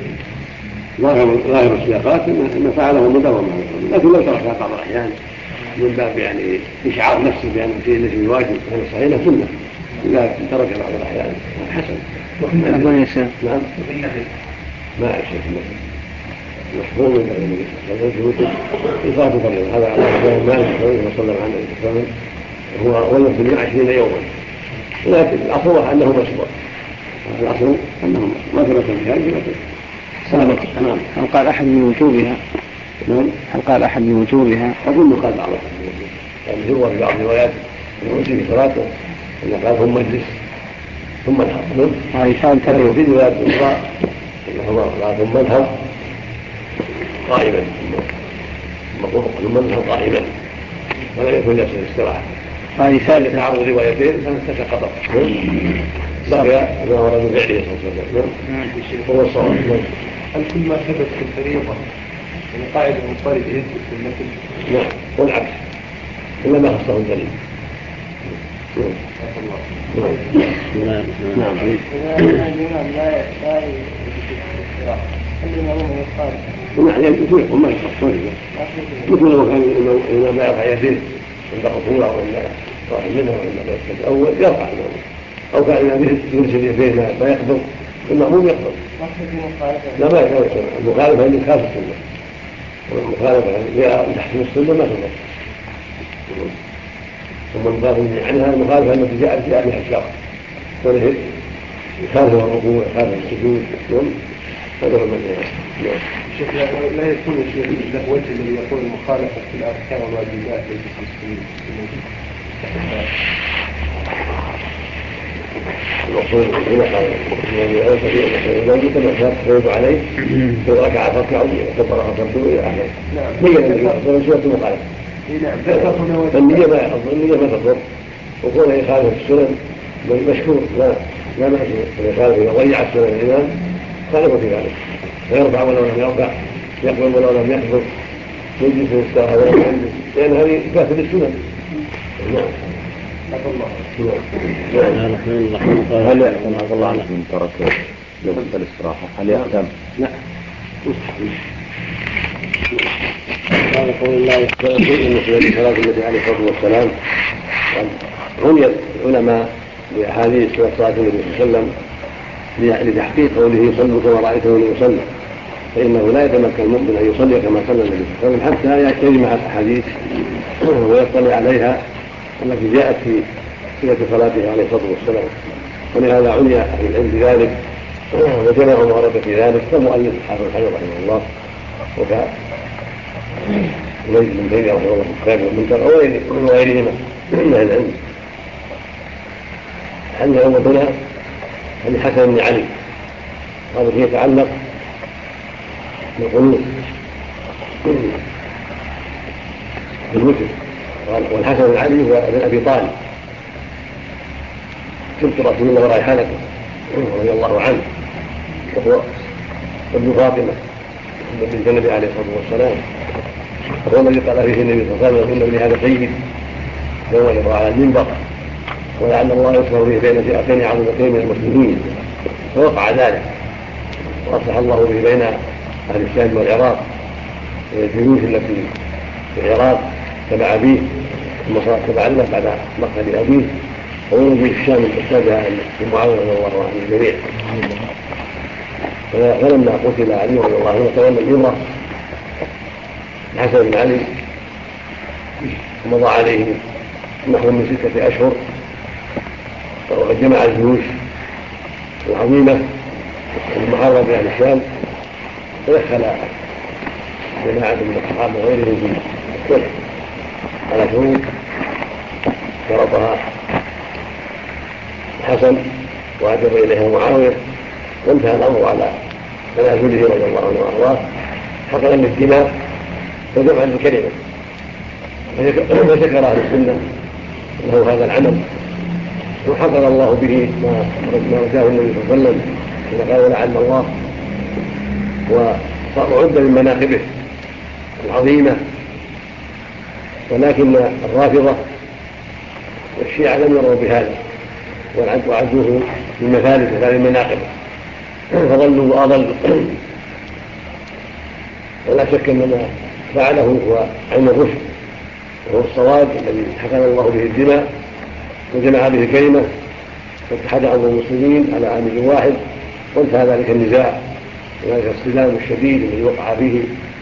ظاهر السياقات أن فعله مداوما، لكن لو تركها بعض الأحيان من باب يعني إشعار نفسه بأن الشيء الذي يواجب كان صحيح سنة إذا ترك بعض الأحيان حسن. نعم ما أشهد مشهور من النبي صلى الله عليه وسلم هذا على رجال مالك وصلى عن النبي صلى الله عليه وسلم هو ولد من 20 يوما، لكن الأصل أنه مشروع، الأصل أنه ما ثبت الحاج
نعم. هل قال أحد من وجوبها؟
نعم.
هل قال أحد من وجوبها؟
أظن قال بعض يعني هو في بعض الروايات في صلاته أنه قال ثم اجلس ثم انهض. في روايات أخرى أنه قال ثم انهض قائما ثم انهض قائما ولا يكون جالسا الاستراحة.
هذه ثالثة
تعرض روايتين فسقط بقي ما ورد من فعله صلى الله عليه وسلم هو الصواب.
هل كل ما ثبت في الفريضة يعني قاعدة المنفرد يثبت في المثل؟
نعم والعكس إلا ما خصه الدليل.
نعم.
يكون ما يخص مثل لو كان إذا ما يرفع يديه عند خطورة أو عند واحد منها وعند الأول يرفع أو كان إذا يرسل يديه ما يقبض المأموم يقبض. لا ما يقبض المخالفة اللي خالف السنة والمخالفة لتحسين السنة ما تقبض. ثم المخالفة عنها المخالفة التي جاءت بها الشرع ولهذا يخالفها الركوع يخالفها السجود هذا هو المعنى.
شيخ لا يكون الشيء له وجه الذي يقول المخالفة في الأركان والواجبات ليست بالسنة.
المقصود هنا الواجب كما تفرض عليه في ركعة ركعة وكبر ركعته إلى آخره. نية النبي صلى المخالفة. النية ما تضر وكونه يخالف السنن مشكور لا مأجور ويخالف إذا ضيع السنن الإمام خالف في ذلك فيرفع ولو لم يرفع يقبل ولو لم يقبل يجلس ويستراحة ولو لم يجلس لأن هذه فاسد السنن. نعم.
هل يأثم الله عنه من ترك جلسة الاستراحة؟ هل يأثم؟
لا.
قال قول الله
يقول في صلاة النبي عليه الصلاة والسلام عنيت العلماء بأحاديث صلاة النبي صلى الله عليه وسلم لتحقيق قوله صلوا كما رأيتموني أصلي، فإنه لا يتمكن المؤمن أن يصلي كما صلى النبي صلى الله عليه وسلم حتى يجمع الأحاديث ويطلع عليها التي جاءت في صفة صلاته عليه الصلاة والسلام. ولهذا عني أهل العلم بذلك وجمعوا ما ورد في ذلك كمؤلف حافظ الحجر رحمه الله وكأوليد بن تيمية رحمه الله كتاب المنكر وغيرهما من أهل العلم. حل أول هنا عن حسن بن علي هذا فيه يتعلق بالقنوت بالوتر، والحسن بن علي هو ابن أبي طالب سبط رسول الله وريحانته رضي الله عنه وهو ابن فاطمة بنت النبي عليه الصلاة والسلام وهو الذي قال فيه النبي صلى الله عليه وسلم إن ابن هذا سيد يوم يضع على المنبر ولعل الله يصلح به بين فئتين عظيمتين من المسلمين فوقع ذلك وأصلح الله به بين أهل الشام والعراق والجيوش التي في العراق تبع أبيه ثم صارت تبع له بعد مقتل أبيه وولد في الشام الشابهة لمعاوية رضي الله عنه الجميع. فلما قتل علي رضي الله عنه تولى الإمرة الحسن بن علي ومضى عليه نحو من 6 أشهر وجمع الجيوش العظيمة المحاربة بأهل الشام ودخل جماعة من الصحابة وغيرهم في الصلح على شروط شرطها الحسن وأجب إليها معاوية وانتهى الأمر على تنازله رضي الله عنه وأرضاه حقنا للدماء وجمعا للكلمة فشكر أهل السنة له هذا العمل وحقق الله به ما رجاه النبي صلى الله عليه وسلم إذا قال لعل الله وعد من مناقبه العظيمة. ولكن الرافضة والشيعة لم يروا بهذا وعدوه من مثالث هذه المناقب فضلوا وأضلوا. ولا شك أن ما فعله هو عين الرشد وهو الصواب الذي حكم الله به الدماء وجمع به الكلمة واتحد أمر المسلمين على عامل واحد، وانتهى ذلك النزاع وذلك الصدام الشديد الذي وقع فيه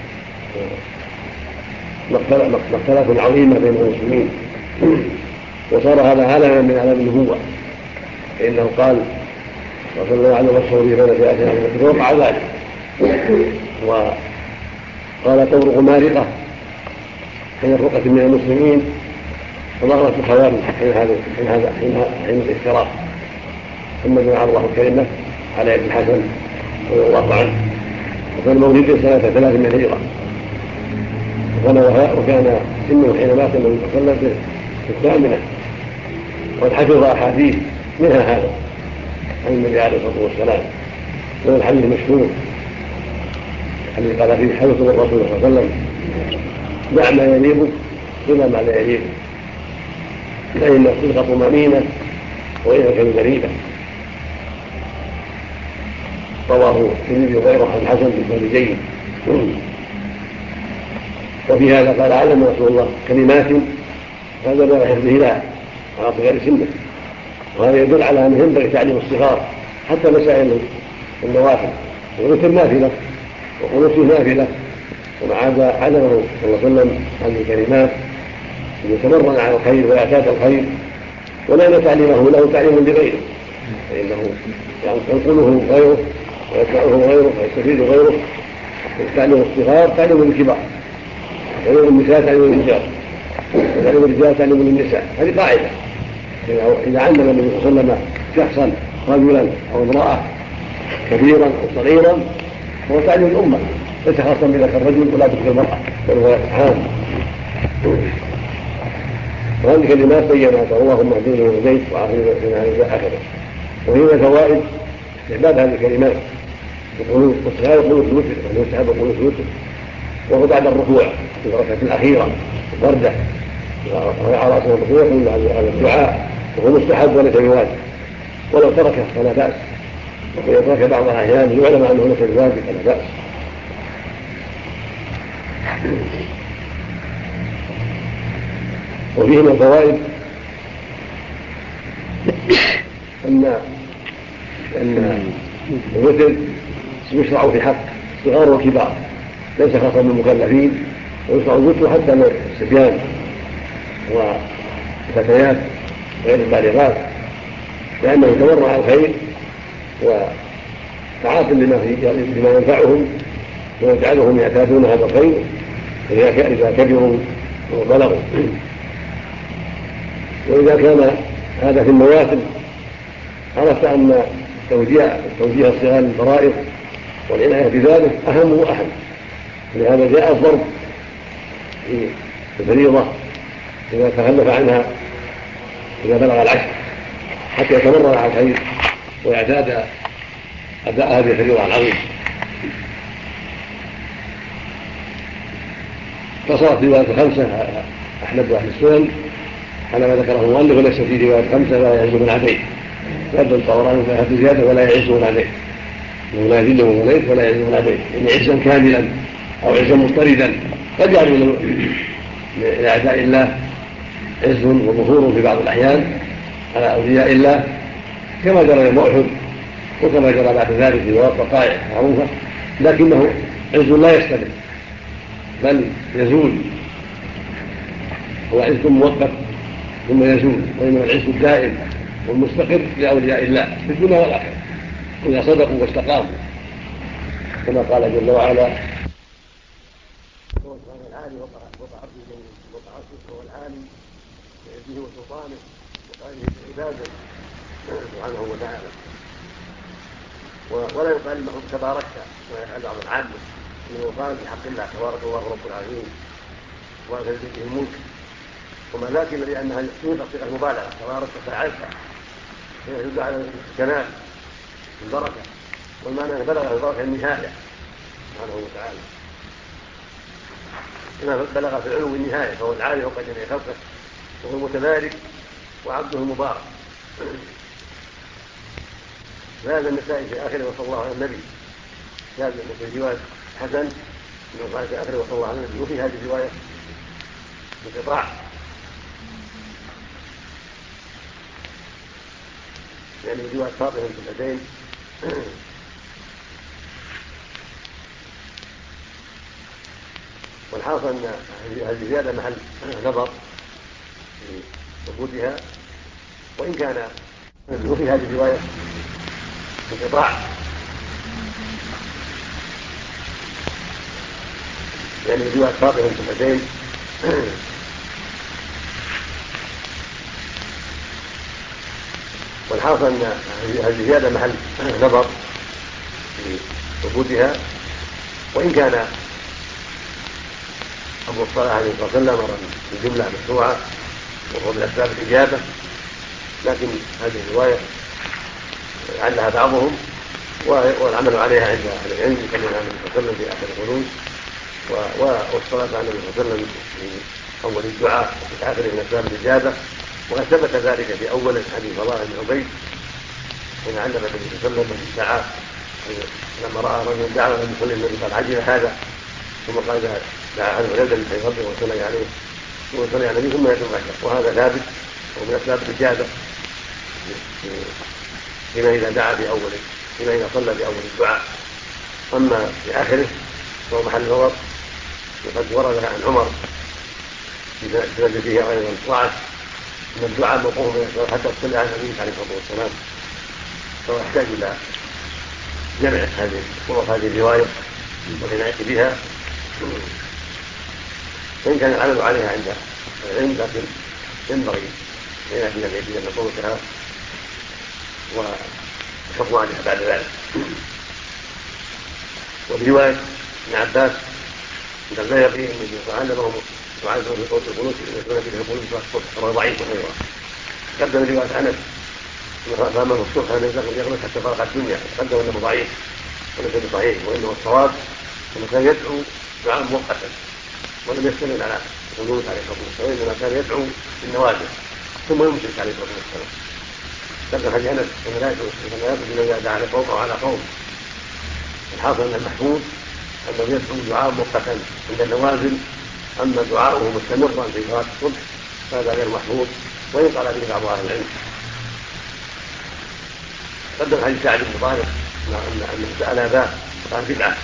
مقتلة عظيمة بين المسلمين، وصار هذا علما من علم النبوة، فإنه قال وصلى الله عليه وسلم بين فئتين فوقع ذلك، وقال تورق مارقة حين فرقة من المسلمين فظهرت الخوارج حين الافتراق، ثم جمع الله الكلمة على يد الحسن رضي الله عنه، وكان مولده سنة 3 من الهجرة، وكان سنه حين مات النبي صلى الله عليه وسلم في 8، وقد حفظ أحاديث منها هذا عن النبي عليه الصلاة والسلام، وهو الحديث المشهور الذي قال فيه حدث الرسول صلى الله عليه وسلم دع ما يليبك إلى ما لا يليبك، فإن الصدق طمأنينة وإنك ببريدة. رواه الترمذي وغيره عن الحسن بن جيد. وفي هذا قال علم رسول الله كلمات هذا ما يحفظه لا على صغير سنه، وهذا يدل على أنه ينبغي تعليم الصغار حتى مسائل النوافل، وذكر نافلة وقنوت نافلة، ومع هذا علمه صلى الله عليه وسلم هذه الكلمات يتمرن على الخير ويعتاد الخير، ولأن تعليمه له تعليم لغيره، فإنه ينقله غيره ويتبعه غيره ويستفيد غيره. تعليم الصغار تعليم الكبار، تعليم النساء تعليم الرجال، وتعليم الرجال تعليم النساء، هذه قاعدة. إذا علم النبي صلى الله عليه وسلم شخصا رجلا أو امرأة كبيرا أو صغيرا هو تعليم الأمة، ليس خاصا بذاك الرجل ولا بذاك المرأة، بل هو عام. وهذه كلمات بينها اللهم اهدني وهديت وعافني واهدنا الى اخره. وهي فوائد استحباب هذه الكلمات القنوت، واستحباب القنوت الوتر، واستحباب القنوت الوتر وهو بعد الركوع في الركعه الاخيره برده ورفع راسه الركوع يقول هذا الدعاء، وهو مستحب وليس بواجب، ولو تركه فلا باس، وإذا ترك بعض الاحيان يعلم انه ليس بواجب فلا باس. وفيه من الفوائد أن الوتر يشرع في حق الصغار والكبار ليس خاصا بالمكلفين، ويشرع الوتر حتى للصبيان والفتيات غير البالغات، لأنه يتمرن على الخير وتعاطي لما ينفعهم ويجعلهم يعتادون هذا الخير إذا كبروا وبلغوا. وإذا كان هذا في النوافل عرفت أن توجيه الصغار للفرائض والعناية بذلك أهم وأهم، لهذا جاء الضرب في الفريضة إذا تخلف عنها إذا بلغ العشر حتى يتمرن على الخير ويعتاد أداء هذه الفريضة العظيمة. فصارت رواية الخمسة أحمد وأهل السنن على ما ذكره المؤلف، وليس في رواية خمسة لا يعز من عدين، يبدو الطبراني في هذه الزيادة ولا يعز من عدين، ولا يذل من وليد ولا يعز من عدين، يعني عزا كاملا أو عزا مضطردا. قد يعرض لأعداء الله عز وظهور في بعض الأحيان على أولياء الله، كما جرى يوم أحد وكما جرى بعد ذلك في وقائع معروفة، لكنه عز لا يستمر بل يزول، هو عز مؤقت ثم يزول، وإنما العز الدائم والمستقر لأولياء الله في الدنيا والآخرة إذا صدقوا واستقاموا، كما قال جل وعلا هو العالي وقع عرشه وهو العالي بعزه وسلطانه وقائله بعباده سبحانه وتعالى. ولا يقال انه تباركت ويفعل بعض العامه انه يقال في حق الله تبارك الله رب العالمين وبارك به الملك وما، لكن لانها صيغه مبالغه تبارك فعلت يدل على الكمال البركه، والمعنى ان بلغ البركه النهايه سبحانه وتعالى، كما بلغ في العلو النهايه، فهو العالي فوق جميع خلقه وهو المتبارك وعبده المبارك. فهذا النسائي في اخره وصلى الله على النبي، هذا في روايه حسن انه قال في اخره وصلى الله على النبي، وفي هذه الروايه انقطاع، يعني وجوه أسفارهم كفتين والحاصل أن هذه الزيادة محل نظر في ثبوتها، وإن كان في هذه الرواية انقطاع، يعني وجوه أسفارهم كفتين والحاصل أن هذه الزيادة محل نظر في ثبوتها، وإن كان أبو الصلاح عليه الصلاة والسلام أمر بالجملة مشروعة وهو من أسباب الإجابة، لكن هذه الرواية علها بعضهم والعمل عليها عند أهل العلم كما قال النبي صلى الله عليه وسلم في آخر الخروج، والصلاة على النبي صلى الله عليه وسلم في أول الدعاء وفي آخره من أسباب الإجابة، وقد ثبت ذلك في أول حديث فضاء بن عبيد حين علم النبي صلى الله عليه وسلم من دعا لما رأى رجل دعا ولم يصلي النبي قال عجل هذا، ثم قال دعا عنه ولدا لكي يصلي ويصلي عليه ويصلي على النبي ثم يتم عشره، وهذا ثابت ومن أسباب الإجابة فيما إذا دعا في أوله، فيما إذا صلى في أول الدعاء. أما في آخره فهو محل نظر، وقد ورد عن عمر في سند فيه أيضا ضعف أن الدعاء موقوف حتى تصلي على النبي عليه الصلاة والسلام، فهو يحتاج إلى جمع هذه طرق هذه الرواية والعناية بها، وإن كان العمل عليها عند العلم لكن ينبغي العناية بها بطرقها والحكم عليها بعد ذلك. وفي رواية ابن عباس عند البيهقي أن النبي صلى الله عليه وسلم يعلمهم في قول القنوت يسمون به القنوت في الصبح، وهو ضعيف أيضا. قدم رواية أنس فأمره الصبح أن يغلق حتى فرق الدنيا، قدم أنه ضعيف وليس بصحيح، وإنه الصواب أنه كان يدعو دعاء مؤقتا ولم يستمر على القنوت عليه الصلاة والسلام، وإنما كان يدعو بالنوازل ثم يمسك عليه الصلاة والسلام. قدم حديث أنس أنه لا يجوز أن يدعى على قوم أو على قوم. الحاصل أن المحفوظ أنه يدعو دعاء مؤقتا عند النوازل، أما دعاؤه مستمرا في صلاة الصبح فهذا غير محفوظ، وإن قال به بعض أهل العلم. قدم حديث سعد بن طارق أنه سأل أباه قال بدعة،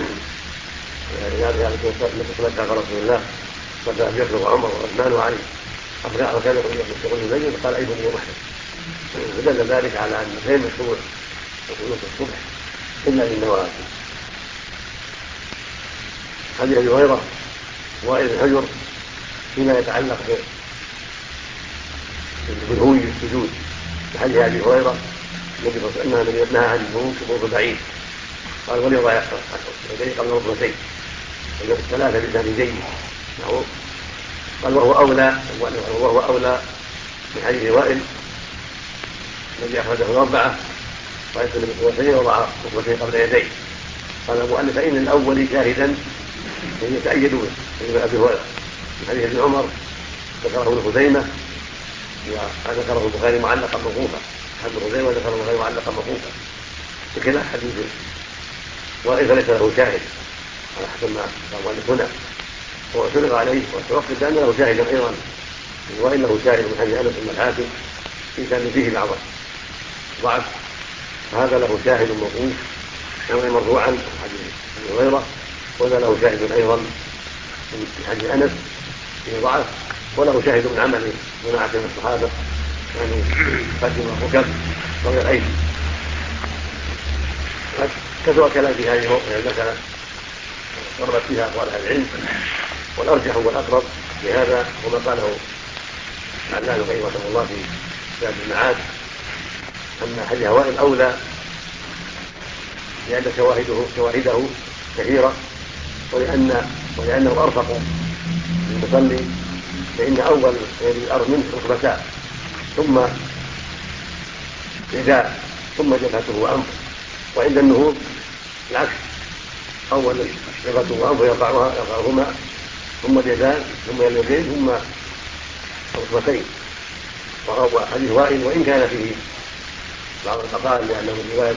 يعني التي صلتها على رسول الله صلى أبي بكر وعمر وعثمان وعلي وكان يقول الليل فقال أيضا يوم أحد، فدل ذلك على أن غير مشروع قنوت الصبح إلا للنوازل. حديث أبي هريرة وائل الحجر فيما يتعلق بالهوي السجود، حديث أبي هريرة النبي صلى الله عليه وسلم نهى عن الهوي بعيد، قال وليضع يديه قبل ركبتين ثلاثة بلسان جيد، قال وهو أولى من حديث وائل الذي أخرجه الأربعة رأيت النبي صلى الله عليه وسلم وضع ركبتيه قبل يديه. قال المؤلف فإن الأول شاهدا يتأيدون من أبي هريرة من حديث ابن عمر ذكره ابن خزيمة وذكره البخاري معلقا موقوفا، حديث خزيمة وذكره البخاري معلقا موقوفا، بخلاف حديث وائل ليس له شاهد على حسب ما المؤلف هنا، واعترض عليه وتوقف بأن له شاهدا أيضا، وإن له شاهد من حديث أنس بن الحاكم في كان فيه بعض ضعف، هذا له شاهد موقوف وهو مرفوعا حديث ابي هريره، وهذا له شاهد ايضا من حديث انس فيه ضعف، وله شاهد من عمل جماعه من الصحابه كانوا قدموا الركب وغير الايدي. كثر كلام في هذه الموقع المساله ضربت فيها اقوال اهل العلم، والارجح والاقرب لهذا وما قاله العلامه القيم رحمه الله في كتاب المعاد ان حديث وائل اولى لأن شواهده كثيرة، ولأنه أرفق للمصلي، فإن أول الأرض منه ركبتان ثم رداء ثم جبهته وأنفه، وعند النهوض العكس، أول جبهته وأنفه يرفعهما ثم اليدان ثم اليدين ثم ركبتين. وهو حديث وائل وإن كان فيه بعض الأقوال لأنه من رواية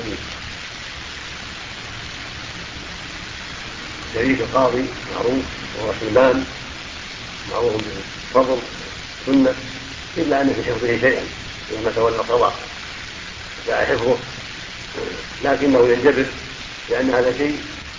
شريك القاضي معروف وهو سلمان معروف بالفضل سنة، إلا أن في حفظه شيئا لما تولى القضاء جاء حفظه، لكنه ينجبر لأن هذا شيء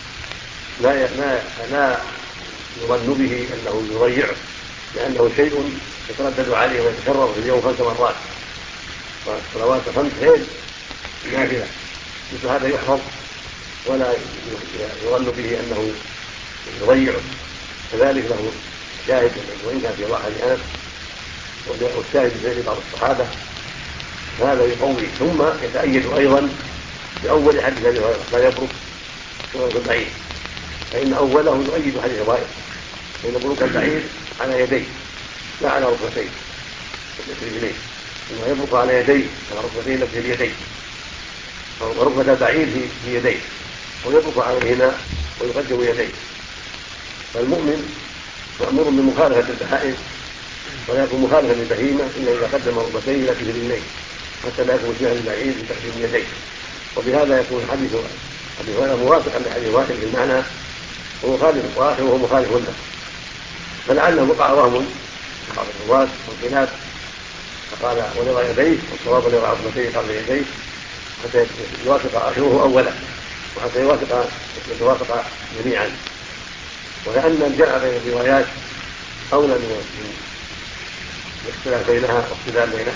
لا يظن به أنه يضيعه، لأنه شيء يتردد عليه ويتكرر في اليوم 5 مرات، والصلوات 5 غير نافلة، مثل هذا يحفظ ولا يظن به أنه يضيعه. كذلك له شاهد وإن كان في ضعف أنس، والشاهد في بعض الصحابة، هذا يقوي. ثم يتأيد أيضا بأول حديث أبي هريرة لا يبرك بروك البعير، فإن أوله يؤيد حديث وائل، فإن بروك البعير على يديه لا على ركبتيه في رجليه، إنه يبرك على يديه على ركبتيه لا في اليدين، وركبة البعير في يديه ويبرك عليهما ويقدم يديه. فالمؤمن مأمور بمخالفة البهائم ولا يكون مخالفا للبهيمة إلا إذا قدم ركبتيه إلى في رجليه حتى لا يكون شيئا البعير بتقديم يديه. وبهذا يكون حديث أبي هريرة موافقا لحديث وائل في المعنى ومخالف، وهو مخالف له، فلعله وقع وهم بعض الرواة والخلاف، فقال ولضع يديه، والصواب ولضع ركبتيه قبل يديه حتى يوافق آخره أولا وحتى يتوافق جميعا. ولأن الجمع بين الروايات أولى من الاختلاف بينها واختلاف بينها،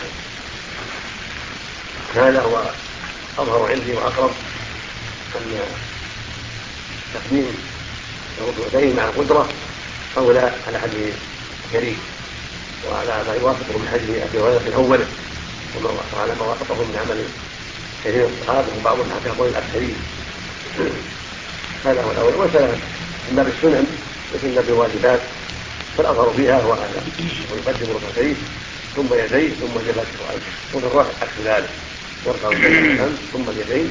هذا هو أظهر عندي وأقرب أن تقديم الركبتين مع القدرة أولى على حديث كريم وعلى ما يوافقه من حديث أبي هريرة في أوله وعلى ما وافقه من عمل كثير من الصحابة وبعضهم حتى يقول الأكثرين. هذا هو الأول. وسلم إما بالسنن مثل بالواجبات فالأظهر فيها هو هذا، ويقدم ركبتيه ثم يديه ثم جبهته، وفي الرفع عكس ذلك يرفع ثم اليدين.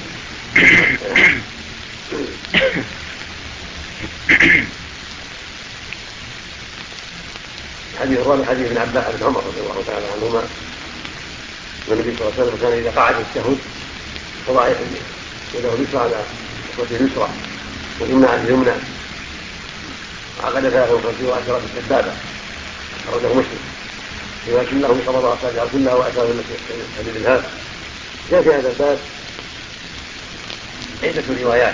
الحديث الرابع حديث ابن عباس بن عمر رضي الله تعالى عنهما، والنبي صلى الله عليه وسلم كان إذا قعد التشهد وضع يده اليسرى على ركبته اليسرى واليمنى على اليمنى وعقد 53 وأشرت السبابة، أخرجه مسلم. ولكنه صلى الله عليه وسلم كلها وأشار الحديث هذا. جاء في هذا الباب عدة روايات،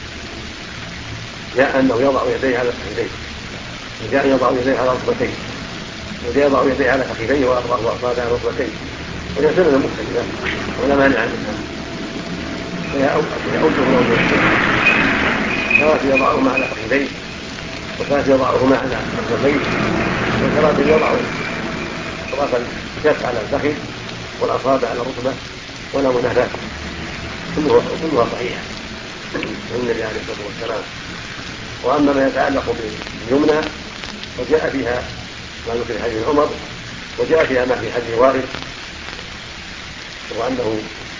جاء أنه يضع يديه على فخذيه، وجاء يضع يديه على ركبتيه، وجاء يضع يديه على فخذيه وأصابعه على ركبتيه، وهي سنة مختلفة ولا مانع منها، فهي أوجه له كانت يضعهما على فخذيه، وكانت يضعهما على ركبتيه، وكانت يضع أطراف الكف على الفخذ والأصابع على الركبة ولا منافاة، كلها صحيحة من النبي عليه الصلاة والسلام. وأما ما يتعلق باليمنى فجاء فيها ما ذكر في حديث عمر، وجاء فيها ما في حديث وائل، وأنه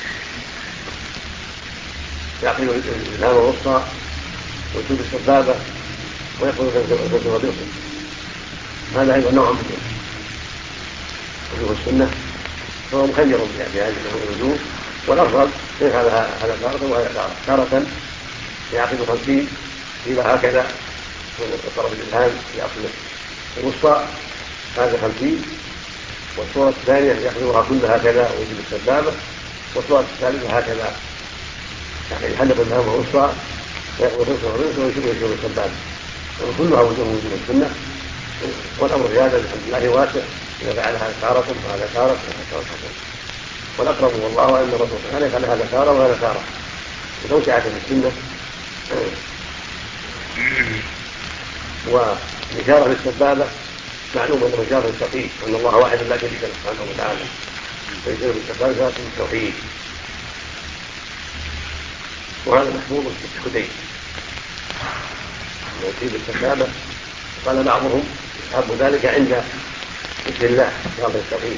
يعقد الإسلام الوسطى ويسود السبابة ويأخذ الكنز بالصدق. هذا أيضا نوع من وجوه السنة، فهو مخير بهذه الوجوه، والأفضل يفعل هذا تارة وهذا تارة يعقد 50 إلى هكذا طرف الإلهام في أصل الوسطى هذا 50، والصورة الثانية يأخذها كلها هكذا ويجب السبابة، والصورة الثالثة هكذا يعني يحلق الإلهام الوسطى ويأخذ الرأس ويشبه السبابة، وكلها وجوه السنة. والأمر في هذا الحمد لله واسع، إذا فعلها تارة وهذا تارة والأقرب والله أن الرسول صلى الله عليه وسلم هذا تارة وهذا تارة، وتوسعة في السنة. والإشارة للسبابة معلوم أنه إشارة للتوحيد، وأن الله واحد لا شريك له سبحانه وتعالى، فيشير بالسبابة للتوحيد، وهذا محفوظ في التشهدين يشير بالسبابة. قال بعضهم يحب ذلك عند ذكر الله إشارة للتوحيد.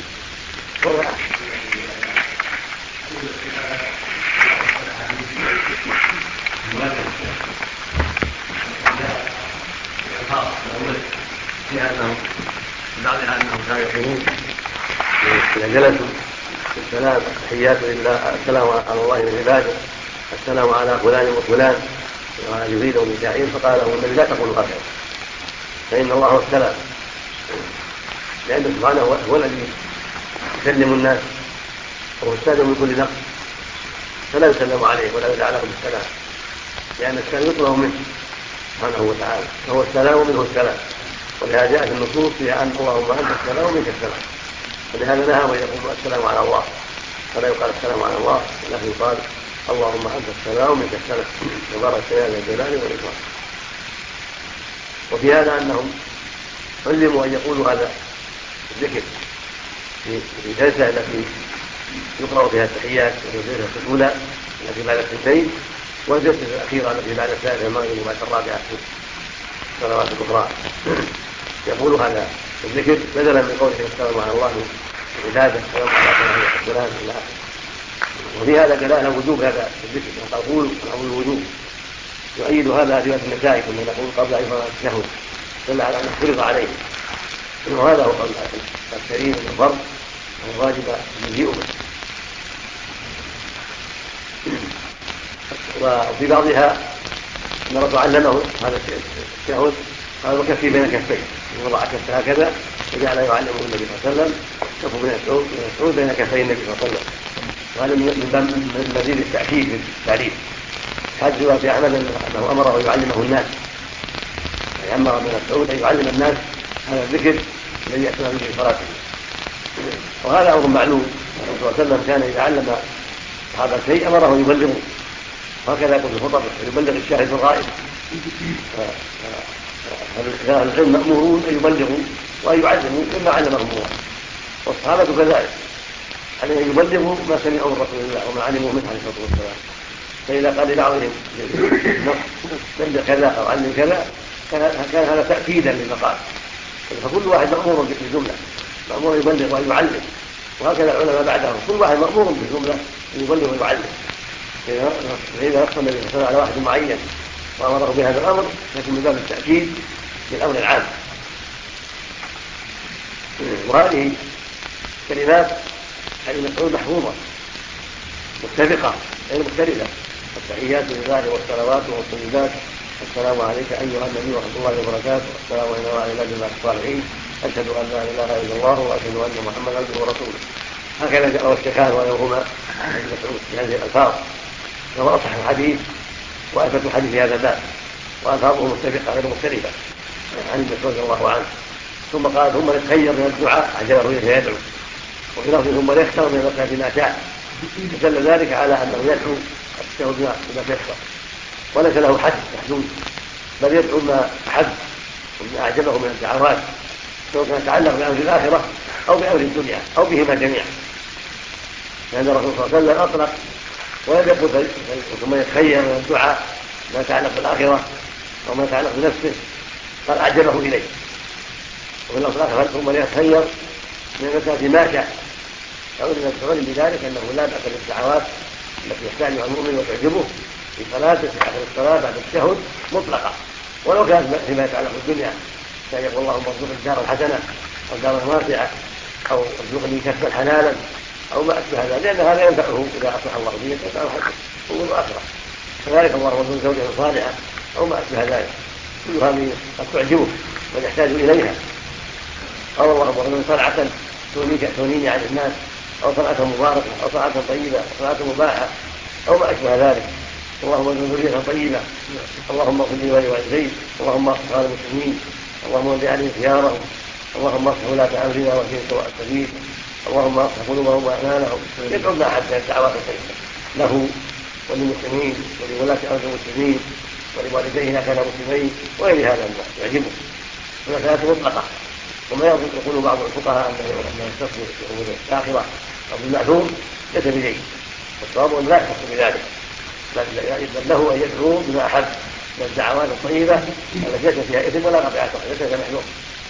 فيها أنهم بعضها أنهم كانوا يقولون إذا جلسوا السلام التحيات لله، السلام على الله من عباده، السلام على فلان وفلان وجبريل وميكائيل، فقال له النبي لا تقولوا هكذا، فإن الله هو السلام لأنه سبحانه هو الذي يسلم الناس وهو السالم من كل نقص، فلا يسلم عليه ولا يدعى له بالسلام، لأن السلام يطلب منه سبحانه وتعالى، فهو السلام ومنه السلام. ولهذا جاءت النصوص فيها أن اللهم أنت السلام ومنك السلام، ولهذا نهى من يقول السلام على الله، فلا يقال السلام على الله، ولكن يقال اللهم أنت السلام ومنك السلام، تبارك يا ذا الجلال والإكرام. وفي هذا أنهم علموا أن يقولوا هذا الذكر في الجلسة التي يقرأ فيها التحيات، وهي الجلسة الأولى التي بعد الثنتين، والجلسة الأخيرة التي بعد الثالثة المغرب وبعد الرابعة في الصلوات الأخرى. يقول هذا الذكر بدلا من قوله السلام على الله عباده السلام على السلام إلى آخره. وفي هذا دلالة وجوب هذا الذكر، وقول الوجوب يؤيد هذا رواية النسائي كما نقول قبل أن يفرغ التشهد دل على أن فرض عليه، وهذا هو قول الكريم من الفرض والواجب يجيء به. وفي بعضها أن الرسول علمه هذا التشهد قال وكفي بين كفيه، وضع كفه هكذا وجعل يعلمه النبي صلى الله عليه وسلم كف بن مسعود بين كفي النبي صلى الله عليه وسلم، وهذا من مزيد التأكيد في التعريف. حدث في أحمد أنه أمره يعلمه الناس، أي أمر ابن مسعود أن يعلم الناس هذا الذكر الذي يأتون به في صلاته. وهذا أمر معلوم، الرسول صلى الله عليه وسلم كان إذا علم هذا الشيء أمره يبلغه، وهكذا يقول في الخطب يبلغ الشاهد الغائب. أهل العلم مأمورون أن يبلغوا وأن يعلموا مما علمهم الله، والصحابة كذلك عليه أن يبلغوا ما سمعوا من رسول الله وما علموا منه عليه الصلاة والسلام. فإذا قال لبعضهم بلغ كذا أو علم كذا كان هذا تأكيدا للمقال، فكل واحد مأمور بالجملة، مأمور يبلغ وأن يعلم، وهكذا العلماء بعدهم كل واحد مأمور بالجملة أن يبلغ ويعلم. فإذا نص النبي صلى الله عليه وسلم على واحد معين وأمره بهذا الأمر لكن من باب التأكيد للأمر العام. وهذه كلمات ابن مسعود محفوظة متفقة غير مختلفة: التحيات لله والصلوات والطيبات، السلام عليك أيها النبي ورحمة الله وبركاته، السلام علينا وعلى عباد الصالحين، أشهد أن لا إله إلا الله وأشهد أن محمدا عبده ورسوله. هكذا جاء الشيخان وغيرهما عن ابن مسعود في هذه الألفاظ، وهو أصح الحديث وأثبت الحديث في هذا الباب، وألفاظه متفقة غير مختلفة عن ابن مسعود رضي الله عنه. ثم قال ثم يتخير من الدعاء عجبه فيدعو، وفي لفظ ثم يختار من المكان ما شاء، فدل ذلك على أنه يدعو التشهد بما تيسر وليس له حد محدود، بل يدعو ما أحب وما أعجبه من الدعوات، سواء كان يتعلق بأمر الآخرة أو بأمر الدنيا أو بهما جميعا، لأن الرسول صلى الله عليه وسلم أطلق ولم يقل ثم يتخير من الدعاء ما يتعلق بالآخرة أو ما يتعلق بنفسه، قال أعجبه إليه. وفي اللفظ الآخر ثم يتخير من المكان ما شاء، العلم بذلك أنه لا بأس بالدعوات التي يحتاجها المؤمن وتعجبه في صلاته في آخر الصلاة بعد التشهد مطلقة، ولو كان فيما يتعلق بالدنيا كان يقول اللهم ارزقني الدار الحسنة أو دارا واسعة أو ارزقني كسبا حلالا أو ما أشبه هذا، لأن هذا ينفعه إذا أصلح الله به يسأله حسن أمور آخرة. كذلك اللهم ارزقني زوجة صالحة أو ما أشبه ذلك، كل هذه قد تعجبه ويحتاج إليها. أو اللهم ارزقني صنعة تغنيني عن الناس، أو صنعة مباركة أو صنعة طيبة أو صنعة مباحة أو ما أشبه ذلك. اللهم ارزقني ذرية طيبة، اللهم اغفر لي ولوالدي، اللهم اصلح المسلمين، اللهم ول عليهم خيارهم، اللهم اصلح ولاة أمرنا واهدهم سواء السبيل، اللهم اصلح قلوبهم وأعمالهم. يدعو الله عز وجل دعوات الخير له وللمسلمين ولولاة أمر المسلمين ولوالديه إذا كانوا مسلمين وغير هذا الناس يعجبه. والمسألة مطلقة، وما يقول بعض الفقهاء أنه يختص بأمور الآخرة أو بالمأثور ليس بشيء، والصواب أنه لا يختص بذلك، بل له أن يدعو بما أحب من الدعوات الطيبة التي ليس فيها إثم ولا قطيعة رحم، ليس فيها محذور.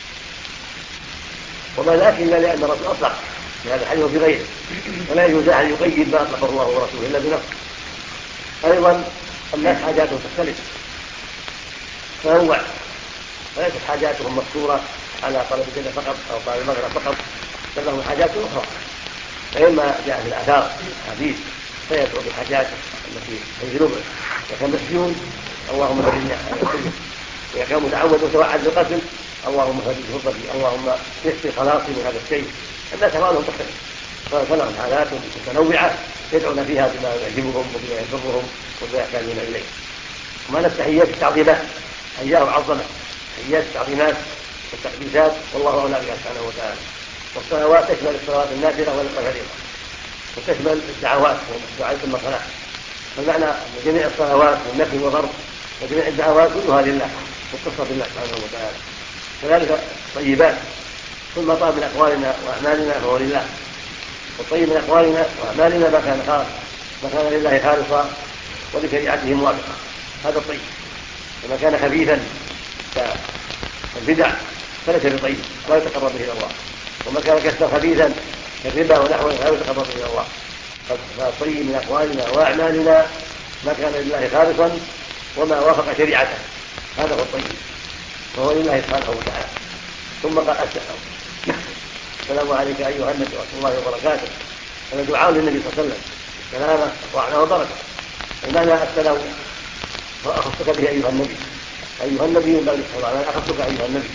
وما ذاك إلا لأن الرسول أطلق في هذا الحديث وفي غيره، ولا يجوز أن يقيد ما أطلقه الله ورسوله إلا بنص. أيضا الناس حاجاتهم تختلف تنوع، وليست حاجاتهم مقصورة على طلب الجنة فقط أو طلب المغرب فقط، بل لهم حاجات أخرى. فإما جاء في الآثار حديث فيدعو بالحاجات التي تنزل به، إذا كان مسجون اللهم اجعلني على السجن، وإذا كان متعود وتوعد بالقتل اللهم فرج كربتي، اللهم يسر خلاصي من هذا الشيء. الناس أموالهم تختلف، فلهم حالات متنوعة يدعون فيها بما يعجبهم وبما يضرهم وبما يحتاجون إليه. ومن التحيات التعظيمات أياه عظمة، تحيات التعظيمات والتقديسات والله أولى بها سبحانه وتعالى. والصلوات تشمل الصلوات النافلة والفريضة، وتشمل الدعوات والدعاء ثم صلاة. فالمعنى أن جميع الصلوات والنفل والغرب وجميع الدعوات كلها لله مختصة بالله سبحانه وتعالى. كذلك الطيبات، كل ما طاب من أقوالنا وأعمالنا فهو لله، والطيب من أقوالنا وأعمالنا ما كان لله خالصا ولشريعته موافقة، هذا الطيب. وما كان خبيثا كالبدع فليس بطيب ولا يتقرب به إلى الله، وما كان كسبا خبيثا كالربا ونحوه لا يتقرب به إلى الله. فالطيب من أقوالنا وأعمالنا ما كان لله خالصا وما وافق شريعته، هذا هو الطيب وهو لله سبحانه وتعالى. ثم قال السلام عليك أيها النبي ورحمة الله وبركاته. هذا دعاء للنبي صلى الله عليه وسلم السلامة ورحمة وبركة. المعنى السلام وأخصك به أيها النبي، أيها النبي من بعد الصلاة أنا أخصك أيها النبي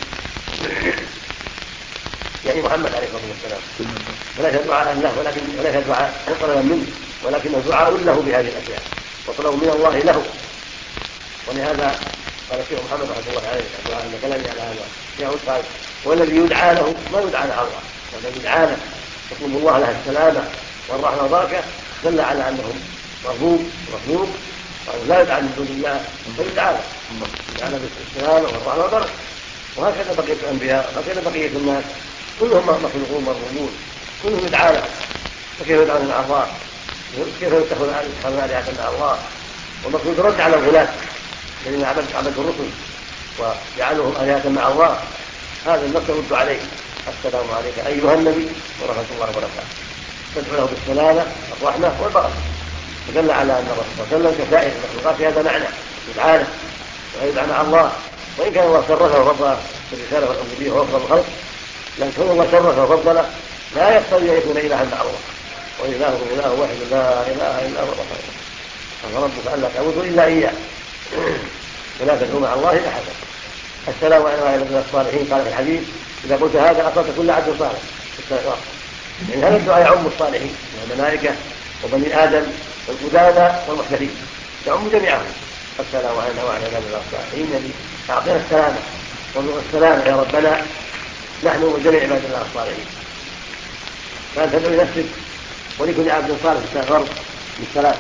يعني محمد عليه الصلاة والسلام. وليس دعاء له وليس دعاء طلبا منه، ولكنه دعاء له بهذه الأشياء وطلب من الله له. ولهذا قال الشيخ محمد رحمه الله عليه عند كلامه على هذا يعود قال والذي يدعى له ما يدعى له الله، والذي يدعى له يطلب الله له السلامة والرحمة والبركة دل على أنه مرغوب ومطلوب، لا يدعى من دون الله فيدعى له بالسلامة والرحمة والبركة. وهكذا بقية الأنبياء وهكذا بقية الناس كلهم مخلوقون مرغوبون، كلهم يدعى له. فكيف يدعون مع الله؟ كيف يتخذون آلهة مع الله؟ والمقصود رد على الغلاة الذين عبدوا الرسل وجعلهم آلهة مع الله، هذا النص يرد عليه. السلام عليك أيها النبي ورحمة الله وبركاته، تدعو له بالسلامة والرحمة والبركة. فدل على أن الرسول صلى الله عليه وسلم كسائر المخلوقات في هذا معنى يدعى له ويدعى مع الله. وإن كان الله شرفه وفضله بالرسالة والأنبياء وأفضل الخلق، لأن كون الله شرفه وفضله لا يقتضي أن يكون إلها مع الله، وإلهه إله واحد لا إله إلا هو فربك ألا تعبدوا إلا إياه ولا تدعوا مع الله أحدا. السلام على الصالحين قال في الحديث إذا قلت هذا أصبت كل عبد صالح. يعني هذا الدعاء يعم الصالحين من الملائكة وبني آدم والقدامى والمحدثين، يعم جميعهم. السلام علينا وعلى الله الصالحين، يعني أعطينا السلامة والسلام يا ربنا نحن وجميع عباد الله الصالحين. فأنت تدعو لنفسك ولكل عبد صالح استغفر بالسلام.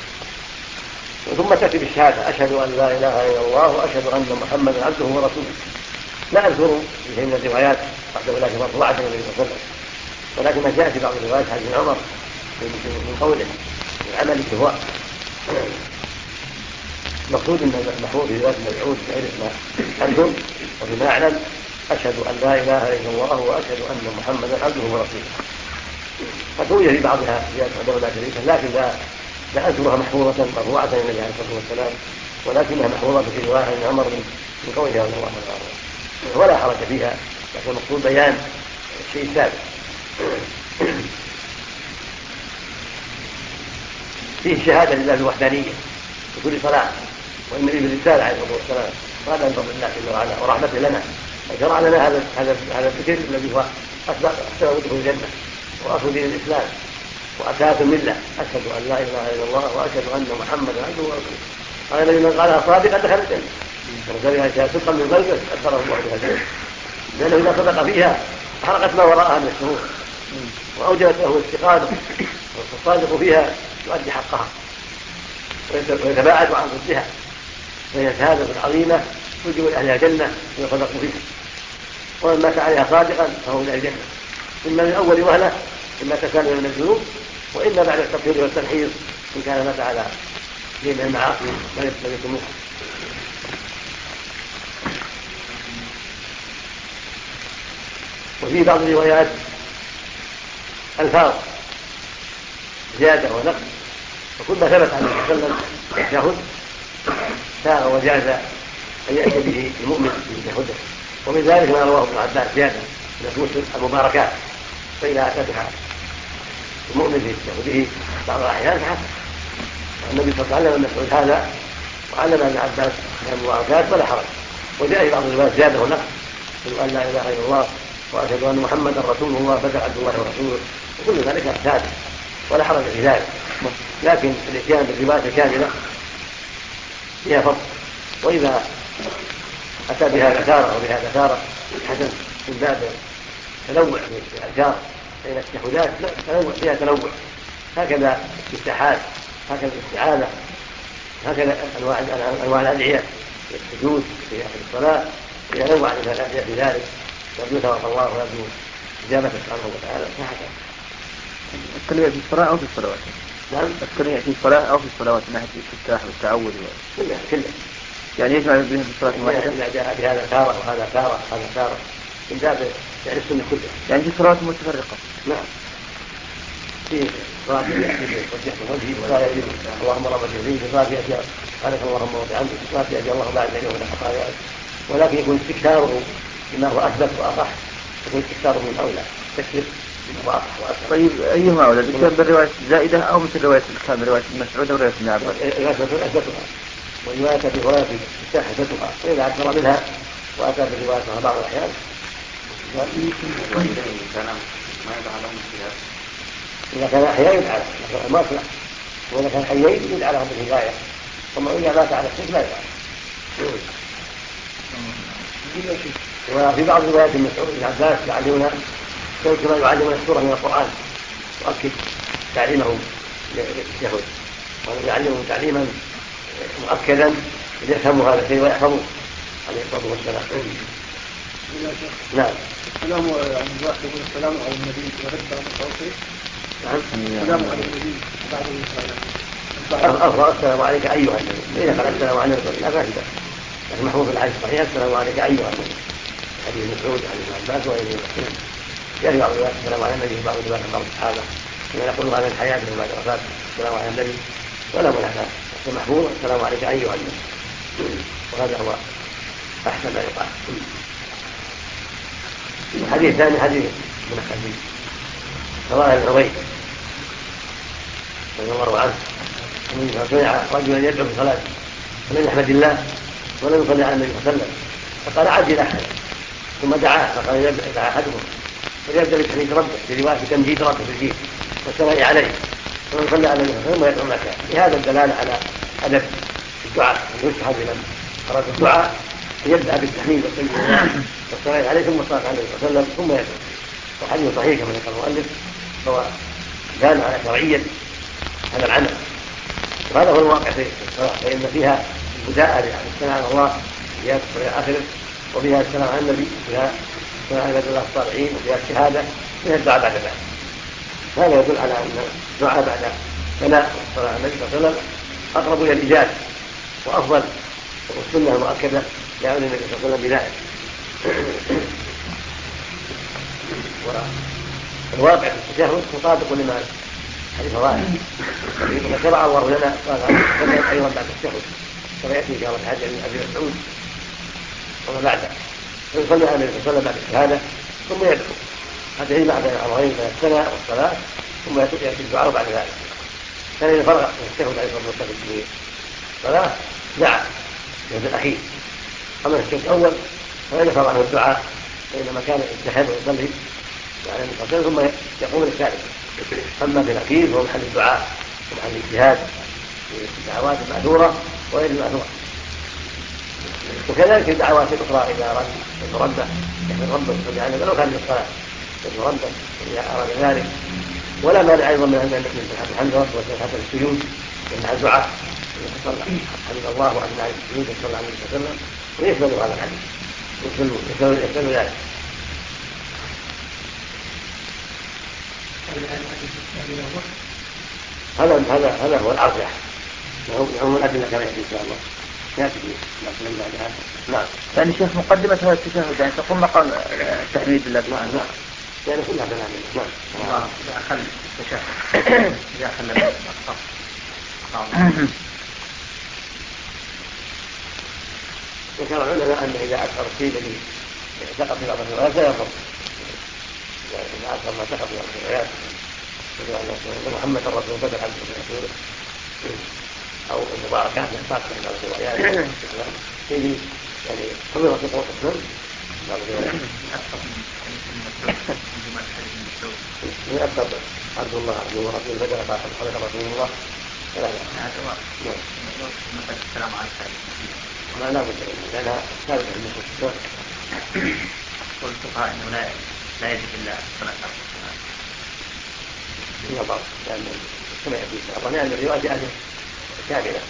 ثم تأتي بالشهادة أشهد أن لا إله إلا الله وأشهد أن محمدا عبده ورسوله. لا أذكر في شيء من الروايات وحده لكن مرفوعة النبي صلى الله عليه وسلم، ولكن ما جاء في بعض الروايات حديث عمر من قوله من عمل هو مقصود ان المحفوظ في ذات المدعوة بغير اسماء أنتم وبما أعلم أشهد أن لا إله إلا الله وأشهد أن محمدا عبده ورسوله. قد روي في بعضها زيادة وحده لا شريك له، لكن لا أذكرها محفوظة مرفوعة للنبي عليه الصلاة والسلام، ولكنها محفوظة في رواية عن عمر من قوله رضي الله عنه، ولا حرج فيها، لكن المقصود بيان الشيء الثابت. فيه شهادة لله بالوحدانية في كل صلاة، والنبي بالرسالة عليه الصلاة والسلام، وهذا من فضل الله جل وعلا ورحمته لنا، وشرع لنا هذا الذكر الذي هو أسباب دخول الجنة وأصل دين الإسلام وأساس الملة. أشهد أن لا إله إلا الله وأشهد أن محمدا عبده ورسوله. قال الذي من قالها صادقا دخل الجنة، وكذلك شهادة صدقا من قلبه أدخله الله بها الجنة، لأنه إذا صدق فيها حرقت ما وراءها من الشرور وأوجبت له الاستقامة، والصادق فيها يؤدي حقها ويتباعد عن ضدها، فهي شهادة عظيمة توجب لأهلها الجنة إذا صدقوا فيها. ومن مات عليها صادقا فهو من الجنة، إما من أول وهلة إما تسالم من الذنوب، وإما بعد التطهير والتنحيص إن كان مات على شيء من المعاصي لم يكن منها. وفي بعض الروايات ألفاظ زيادة ونقص، وكل ما ثبت عن النبي صلى الله عليه وسلم التشهد سار وجاز أن يأتي به المؤمن في تشهده. ومن ذلك ما رواه ابن عباس زيادة من مسلم المباركات، فإذا أتى المؤمن في تشهده بعض الأحيان فحسن. والنبي صلى الله عليه وسلم مسعود هذا وعلم ابن عباس من المباركات ولا حرج. وجاء في بعض الروايات زيادة ونقص، أشهد أن لا إله إلا الله وأشهد أن محمدا رسول الله بدأ عبد الله ورسوله، وكل ذلك ثابت ولا حرج في ذلك. لكن الإتيان بالرواية الكاملة فيها فضل، وإذا أتى بها ذكارة وبها ذكارة حسن من باب تنوع في الأذكار بين التشهدات، تنوع فيها تنوع، هكذا الاستحاله، هكذا الاستعاذة، هكذا أنواع الأدعية في السجود في آخر الصلاة، إذا نوع من الأدعية في ذلك يرجو ثواب الله ويرجو إجابته سبحانه وتعالى، فهكذا.
التنويع في الصلاة أو في الصلوات؟
نعم،
التنويع في الصلاة أو في الصلوات من ناحية الافتتاح والتعوذ
كله
يعني يجمع بهم في الصلاة واحدة؟
إذا جاء بهذا تارة وهذا تارة وهذا تارة من باب يعني السنة كلها،
يعني في صلوات متفرقة.
نعم، في صلاة وجهت وجهي ولا يجب اللهم رب الجميع، في صلاة يأتي سبحانك اللهم وبحمدك، في صلاة يأتي اللهم بعد بينه وبين خطاياك، ولكن يكون استكثاره بما هو أثبت وأصح، يكون استكثاره من أولى تكثر بما هو أصح وأصح.
طيب أيهما أولى، الإتيان بالرواية الزائدة أو مثل رواية الكامل رواية ابن مسعود ورواية ابن عباس؟
أثبتها، ورواية أبي هريرة أثبتها، فإذا أكثر منها وأتى بروايتها بعض الأحيان إذا كان أحياء يدعى له ما أطلع، وإذا كان حيين يدعى لهم بالهداية، ثم إذا مات على الشرك لا يدعى. وفي بعض روايات ابن مسعود بن عباس يعلمنا كما يعلمنا السورة من القرآن، يؤكد تعليمهم للتشهد، ويعلمهم تعليما مؤكدا ليفهموا هذا الشيء ويحفظوه عليه الصلاة والسلام. نعم.
السلام على الواحد يقول السلام على النبي ورد على التوفيق.
نعم.
السلام على النبي بعد
أفضل السلام عليك أيها النبي، إذا قال السلام عليك لا بأس، لكن محفوظ في الحديث الصحيح السلام عليك أيها النبي، حديث مسعود عن ابن عباس وغيره من يأتي بعض الروايات السلام على النبي، بعض الروايات بعض الصحابة كما يقول هذا من حياته بعد وفاته السلام على النبي ولا منافاة، محفوظ السلام عليك أيها النبي، وهذا هو أحسن ما يقال. الحديث الثاني حديث من الحديث رواه العبيد رضي الله عنه أنه سمع رجلا يدعو في صلاته فلم يحمد الله ولم يصلي على النبي صلى الله عليه وسلم، فقال عجل أحد، ثم دعاه فقال يدعى أحدكم فليبدأ بتحميد ربه برواية تمجيد ربه في الدين والثناء عليه، ثم يصلي على النبي صلى الله عليه وسلم ويدعو ما كان. بهذا الدلالة على أدب الدعاء، أن يستحب لمن أراد الدعاء يبدأ بالتحميد والثناء عليه ثم الصلاة عليه صلى الله عليه وسلم ثم يدعو. وحديث صحيح كما ذكر المؤلف هو دال على شرعية هذا العمل، وهذا هو الواقع في الصلاة، فإن فيها البداءة بالثناء على الله وفيها الصلاة آخره، وفيها السلام على النبي، وفيها السلام على الله الصالحين، وفيها الشهادة، وفيها الدعاء بعد ذلك. هذا يدل على أن الدعاء بعد ثناء الصلاة على النبي صلى الله عليه وسلم أقرب إلى الإجابة وأفضل، والسنة المؤكدة لعن النبي صلى الله عليه وسلم بذلك. والواقع في التشهد مطابق لما حديث ظاهر، شرع الله لنا صلاة أيضا بعد التشهد كما يأتي إن شاء الله في حديث أبي مسعود وما بعده، فيصلي على النبي صلى الله عليه وسلم بعد الشهادة ثم يدعو، هذا يجمع بين الأمرين بين الثناء والصلاة، ثم يأتي الدعاء بعد ذلك. كان إذا فرغ من التشهد عليه الصلاة والسلام في الصلاة دعا في هذا الأخير، أما الشيء الأول فلا يفرغ عنه الدعاء، فإنما كان يتشهد ويصلي على النبي صلى الله عليه وسلم ثم يقوم للثالث. أما في الأخير فهو محل الدعاء ومحل الاجتهاد في الدعوات المأثورة وغير المأثورة، وكذلك في الدعوات الأخرى إذا أراد ربه يحمد ربه ويصلي على النبي ولو كان في الصلاة يحمد ربه إذا أراد ذلك، ولا مانع أيضا من أن الحمد ربه وحتى السجود مع الدعاء حمد الله وأثنى على السجود وصلى على النبي صلى الله عليه وسلم، ويشمل هذا الحديث يشمل ذلك. هذا هو الأرجح، وهو الأدلة كما يأتي إن شاء الله يأتي من بعدها. نعم.
يعني شيخ مقدمة هذا التشهد يعني تقوم مقام التحميد لله سبحانه.
نعم. يعني كلها كلام. نعم.
إذا أخل التشهد إذا أخل
ذكر العلماء أن إذا أكثر الشيء الذي سقط في بعض الروايات لا يضر، إذا أكثر ما سقط في بعض الروايات أن محمد الرسول بدل عبد الرسول أو المباركات من فاتح من بعض الروايات شيء يعني حضر في قوة السن من أكثر عبد الله عبد ورسول بدر خلق رسول الله فلا
السلام عليكم.
ما لا بد لأنها ثابتة في النصوص.
والفقهاء أنه لا يجب إلا الصلاة
إلا بعض لأن كما يأتي لأن الرواية جاءت كاملة.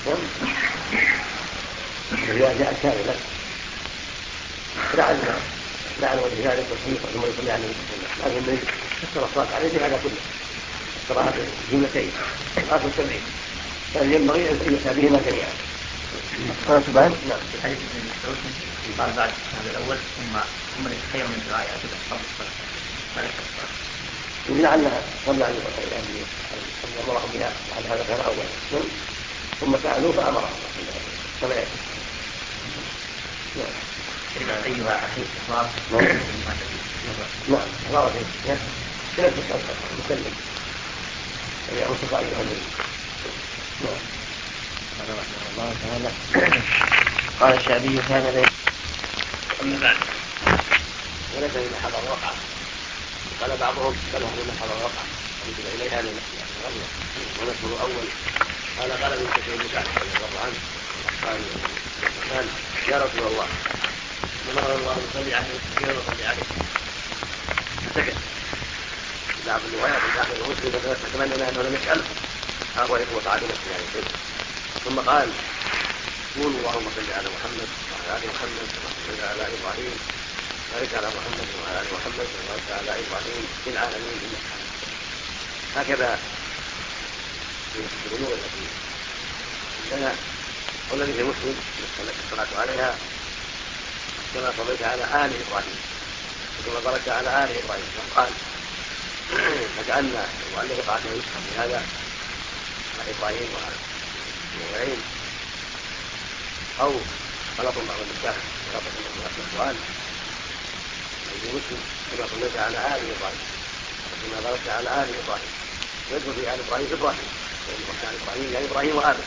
الرواية جاءت كاملة لعل وجه ذلك والسنة ثم يصلي عليه لكن النبي فسر الصلاة عليه بهذا كله الصلاة جملتين الصلاة السبعين فينبغي أن يؤتى بهما جميعا.
نعم. في حديث ابن مسعود قال بعد هذا الأول ثم خير من الدعاء قبل الصلاة
لعلها قبل أن أمرهم بها بعد هذا كان أول ثم فعلوا فأمرهم كما يأتي.
أيها أخي إصرار
نعم إصرار في نفس المسلم يعني أوصف أيها النبي.
رحمه الله تعالى قال الشعبي كان ذلك.
أما بعد وليس من حضر الوقع قال بعضهم بل هو من حضر الوقع أنزل إليها ونذكر أول قال ابن كثير بن سعد رضي الله عنه قال يا رسول الله أمر الله صلي عليه كثيرا وصلي عليه فسكت. بعض الروايات داخل مسلم فتمنى أنه لم يسأله هذا هو تعالى نفسه يعني ثم قال قول اللهم صل على محمد وعلى آل محمد كما صليت على إبراهيم بارك على محمد وعلى آل محمد وبارك على إبراهيم في العالمين إنك حميد. هكذا في الأمور التي عندنا والذي في مسلم الصلاة عليها كما صليت على آل إبراهيم وكما باركت على آل إبراهيم. وقال فكأن المؤلف قال يسخن بهذا على إبراهيم وعلى إبراهيم أو غلط بعض المشاهد غلط السؤال في مسلم كما صليت على آل إبراهيم وكما باركت على آل إبراهيم يدخل في آل إبراهيم إبراهيم وكان إبراهيم يعني إبراهيم وآله.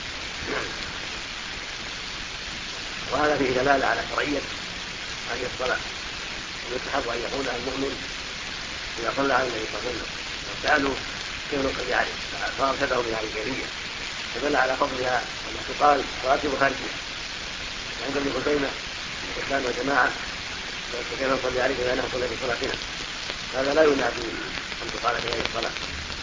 وهذا فيه دلالة على شرعية هذه الصلاة ويستحب أن يقول المؤمن إذا صلى على النبي صلى الله عليه وسلم وسألوا كيف نصلي عليه فأرشده بهذه الكيفية فدل على فضلها أنها تقال راتب خارجية. عند ابن خزيمة الإسلام والجماعة كيف نصلي عليك إذا نصلي في صلاتنا هذا لا ينافي أن تقال في هذه الصلاة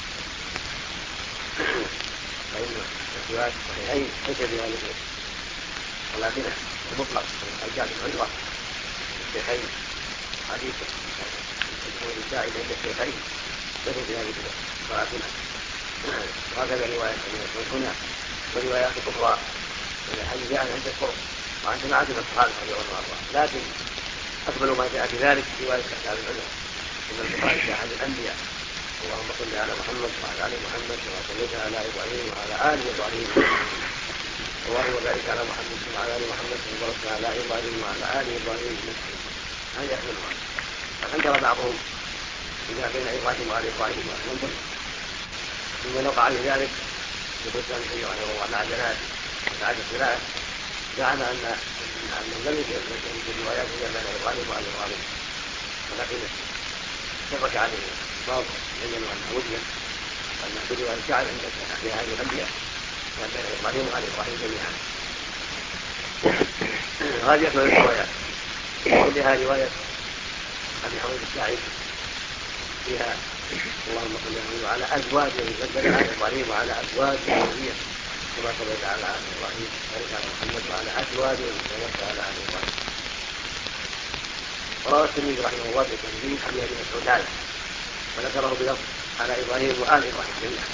فإن السواك صحيحين ليس في هذه صلاتنا المطلق الجاد العجرة الشيخين حديث السائل عند الشيخين ليس في هذه صلاتنا. وهكذا رواية هنا وروايات أخرى الحديث جاء عند القرب وعن جماعة من الصحابة رضي الله عنهم. لكن أقبل ما جاء في ذلك رواية أصحاب العلم إن البخاري في أحد الأنبياء اللهم صل على محمد وعلى آل محمد كما صليت على إبراهيم وعلى آل إبراهيم اللهم بارك على محمد وعلى آل محمد كما باركت على إبراهيم وعلى آل إبراهيم هذه أحسنها. فأنكر بعضهم إذا بين إبراهيم وآل إبراهيم وأحسنهم ثم وقع في ذلك بخصوص النبي رحمه الله مع جنازه وبعد الصلاة زعم أنه لم يكن في الروايات إلا بين إبراهيم وآل إبراهيم ولكن شبك عليه بعض بينوا أنها وجدت وأن الرواية الشعر عند في هذه الأنبياء كان بين إبراهيم وآل إبراهيم جميعا. هذه أكثر الروايات كلها رواية أبي حميد الساعدي فيها اللهم صل على أزواجه بدل على إبراهيم وعلى أزواجه ذريته كما صليت على آل إبراهيم وبارك على محمد وعلى أزواجه وبارك على آل إبراهيم. وروى الترمذي رحمه الله في التنزيل عن ابي مسعود هذا وذكره بلفظ على إبراهيم وآل إبراهيم جميعا.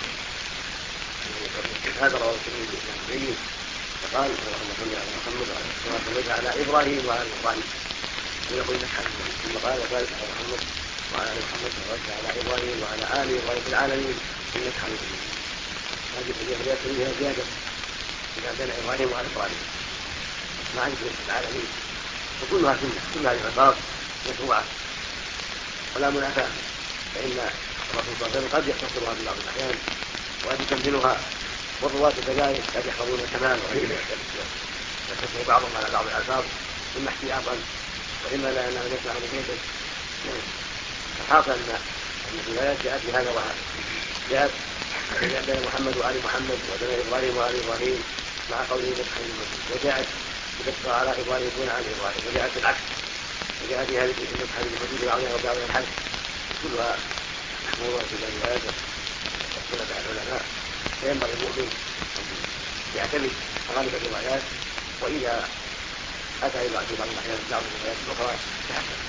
هذا رواه الترمذي في التنزيل فقال اللهم صل على محمد كما صليت على إبراهيم وآل إبراهيم ويقول ثم قال وبارك على محمد وعلى آل محمد وبارك على إبراهيم وعلى آل إبراهيم في العالمين إنك حميد مجيد. هذه الروايات فيها زيادة إذا بين إبراهيم وآل إبراهيم مع ذكر العالمين وكلها سنة كلها العباد مشروعة ولا منافاة فإن الرسول صلى الله عليه وسلم قد يختصرها في بعض الأحيان وقد يكملها والرواة كذلك قد يحفظون الكمال وغيره يختصر بعضهم على بعض الألفاظ ثم احتياطا وإما لا أنه يسمع بكيفه. فحاصل أن الروايات جاءت بهذا وهذا، جاءت بين محمد وآل محمد وبين إبراهيم وآل إبراهيم مع قوله ذبح المسجد، وجاءت بذكر على إبراهيم دون آل إبراهيم، وجاءت بالعكس، وجاءت في هذه ذبح المسجد بعضها وبعضها الحج، كلها محمولة في الروايات والسنة عن العلماء. فينبغي المؤمن أن يعتمد غالب الروايات، وإذا أتى في بعض الأحيان بعض الروايات الأخرى تحسن.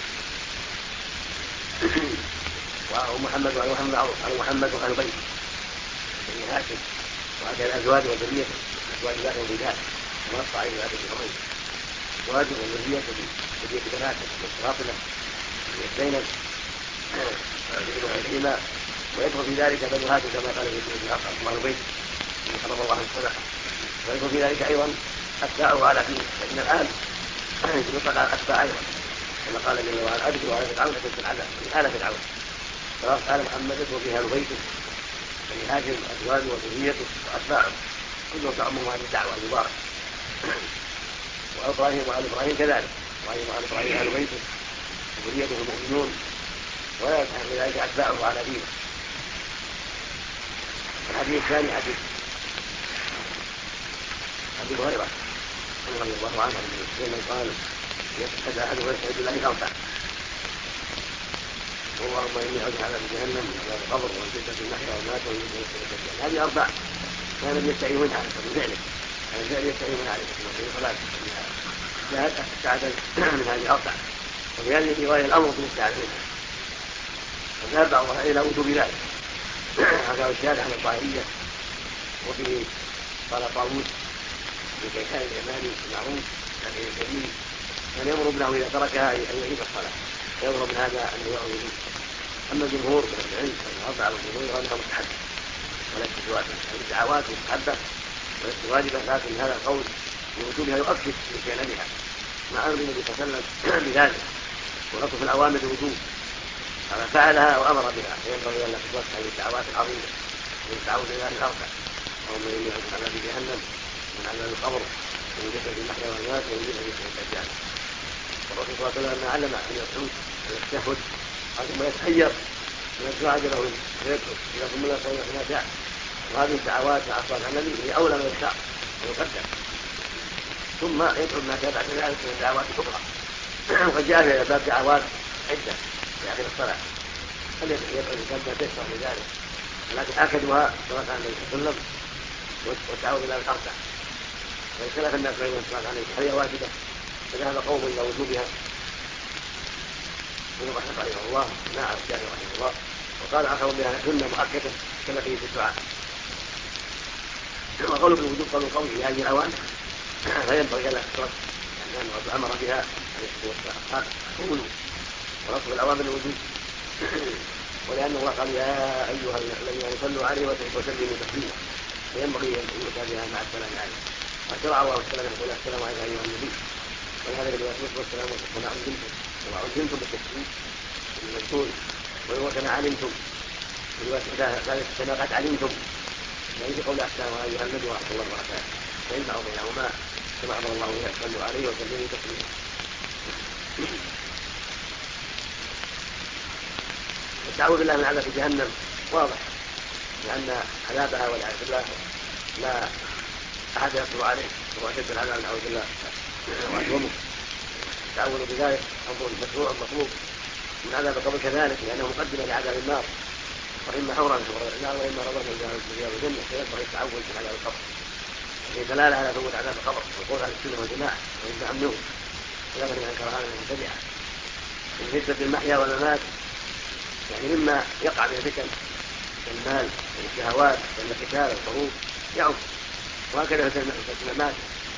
ومحمد وآل محمد معروف، آل محمد وآل بيت بني هاشم، وهكذا الأزواج وذريته، أزواج ذات وبنات ونص عليه ذات الأمين، أزواج وذريته ذرية بناته فاطمة زينب وغيرهما، ويدخل في ذلك بنو هاشم كما قال ابن عقل وآل بيت الذي حرم الله عنه الصدقة، ويدخل في ذلك أيضا أتباعه على دينه، فإن الآن يطلق على الأتباع أيضا كما قال جل وعلا أذكر على فرعون أشد العذاب من آل فرعون، فقال محمد يدخل فيها بيته بني هاشم وأزواجه وذريته وأتباعه كلهم تعمهم هذه الدعوة المباركة. وإبراهيم وآل إبراهيم كذلك، إبراهيم وآل إبراهيم أهل بيته وذريته المؤمنون، ولا يلتحق بذلك أتباعه على دينه. الحديث الثاني حديث أبي هريرة رضي الله عنه من قال يشهد أحد ويشهد الله الأربع، اللهم إني أعوذ بك من جهنم وعذاب القبر وفتنة المحيا والممات وفتنة الدجال. هذه أربع كان يستعيذ منها من ذلك، كان الفعل يستعيذ منها عليه الصلاة والسلام، جاءت استعاذ من هذه الأربع، وفي هذه الرواية الأمر بالاستعاذة منها، وذهب بعضها إلى وجوب ذلك، هذا الشهادة عن الطاهرية. وفي قال طاووس في كيسان اليماني المعروف يعني الكريم كان يأمر ابنه إذا تركها أن يعيد الصلاة، فيأمر من هذا أن يعود. أما الجمهور من العلم فالرد على الجمهور أنها مستحبة وليست واجبة، هذه الدعوات مستحبة وليست واجبة، لكن هذا القول بوجوبها يؤكد لجانبها مع أمر النبي صلى الله عليه وسلم بذلك، ولكن في الأوامر الوجوب فمن فعلها وأمر بها فينبغي أن لا تترك هذه الدعوات العظيمة والتعوذ بالله الأربع، اللهم إني أعوذ بك من عذاب جهنم ومن عذاب القبر ومن فتنة المحيا والممات ومن فتنة الدجال. والرسول صلى الله عليه وسلم علم أن يقعد ويستهد ثم يتحير من الدعاء له ويدعو إذا ثم لا يقول ما شاء، وهذه الدعوات مع الصلاة على النبي هي أولى من يختار ويقدم، ثم يدعو ما شاء بعد ذلك من الدعوات الأخرى. وقد جاء في باب دعوات عدة في آخر الصلاة يدعو الإنسان ما تيسر لذلك، لكن آكدها صلاة على النبي صلى الله عليه وسلم والتعوذ بالله الأربع. واختلف الناس بين الصلاة عليه هل هي واجبة، فذهب قوم إلى وجوبها ابن رحمه رحمه الله مع الشافعي رحمه الله، وقال آخر بها سنة مؤكدة كما فيه في الدعاء. وقالوا بالوجوب قالوا قوي في هذه الأوامر فينبغي أن لا تترك، لأن الرسول أمر بها عليه الصلاة والسلام قولوا ورسول الأوامر الوجوب، ولأن الله قال يا أيها الذين صلوا عليه وسلموا تسليما، فينبغي أن يؤتى بها مع السلام عليه. وشرع الله السلام يقول السلام عليك أيها النبي، ولهذا النبي عليه الصلاة والسلام وعلمتم بالتسليم المذكور، وكما علمتم كما قد علمتم، يعني قول السلام أيها النبي ورحمة الله وبركاته، فيجمع بينهما كما أمر الله أن صلوا عليه وسلموا تسليما. التعوذ بالله من عذاب جهنم واضح، لأن عذابها والعياذ بالله لا أحد يصبر عليه، وهو أشد العذاب نعوذ بالله وأعظمه. التعوذ بذلك أمر مشروع مطلوب. من عذاب القبر كذلك لأنه مقدمة لعذاب النار، وإما حورا النار وإما رضا من رياض الجنة، فينبغي التعوذ من عذاب القبر. في دلالة على ثبوت عذاب القبر وقول أهل السنة والجماعة وإن عمهم خلافا من أنكر هذا المبتدعة. من فتنة المحيا والممات يعني مما يقع من الفتن كالمال والشهوات والقتال والحروب يعم، وهكذا فتنة الممات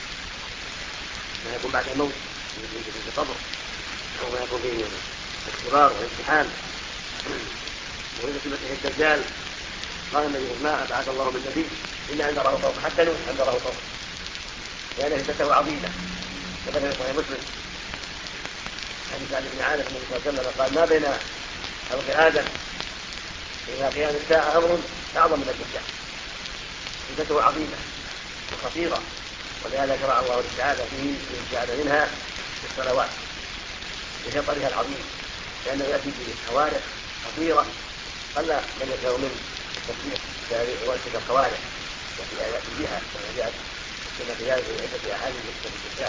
ما يكون بعد الموت في القبر أو ما يكون فيه اختبار وامتحان. وإذا المسيح الدجال قال النبي ما بعث الله من نبي إلا أن راه فوق، حتى نوح أن راه فوق، لأن فتنته عظيمة. وكذا في صحيح مسلم حديث عن ابن عامر النبي صلى الله عليه وسلم قال ما بين خلق آدم إلى قيام الساعة أمر أعظم من الدجال، فتنته عظيمة وخطيرة، ولهذا شرع الله الاستعاذة فيه والاستعاذة منها في الصلوات، بخطرها العظيم، لأنه يأتي بحوادث خطيرة قل من يشاء من التسبيح وارتكاب الخوارج التي يأتي بها كما جاءت كما في ذلك في عدة أحاديث في الكتاب.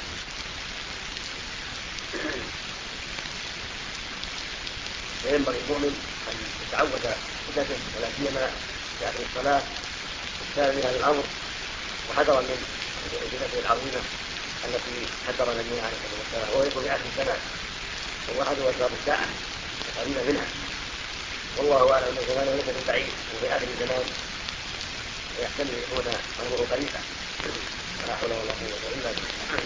فينبغي المؤمن أن يتعود بكثرة ولا سيما في آخر الصلاة الثاني هذا الأمر، وحذرا من الفتنة العظيمة التي حذر النبي عليه الصلاة والسلام، وهو يكون في آخر الزمان وهو أحد أسباب الساعة وقريبا منها، والله أعلم أن زمانه ليس بالبعيد وفي آخر الزمان ويحتمل يكون أمره قريبا، ولا حول ولا قوة إلا بالله.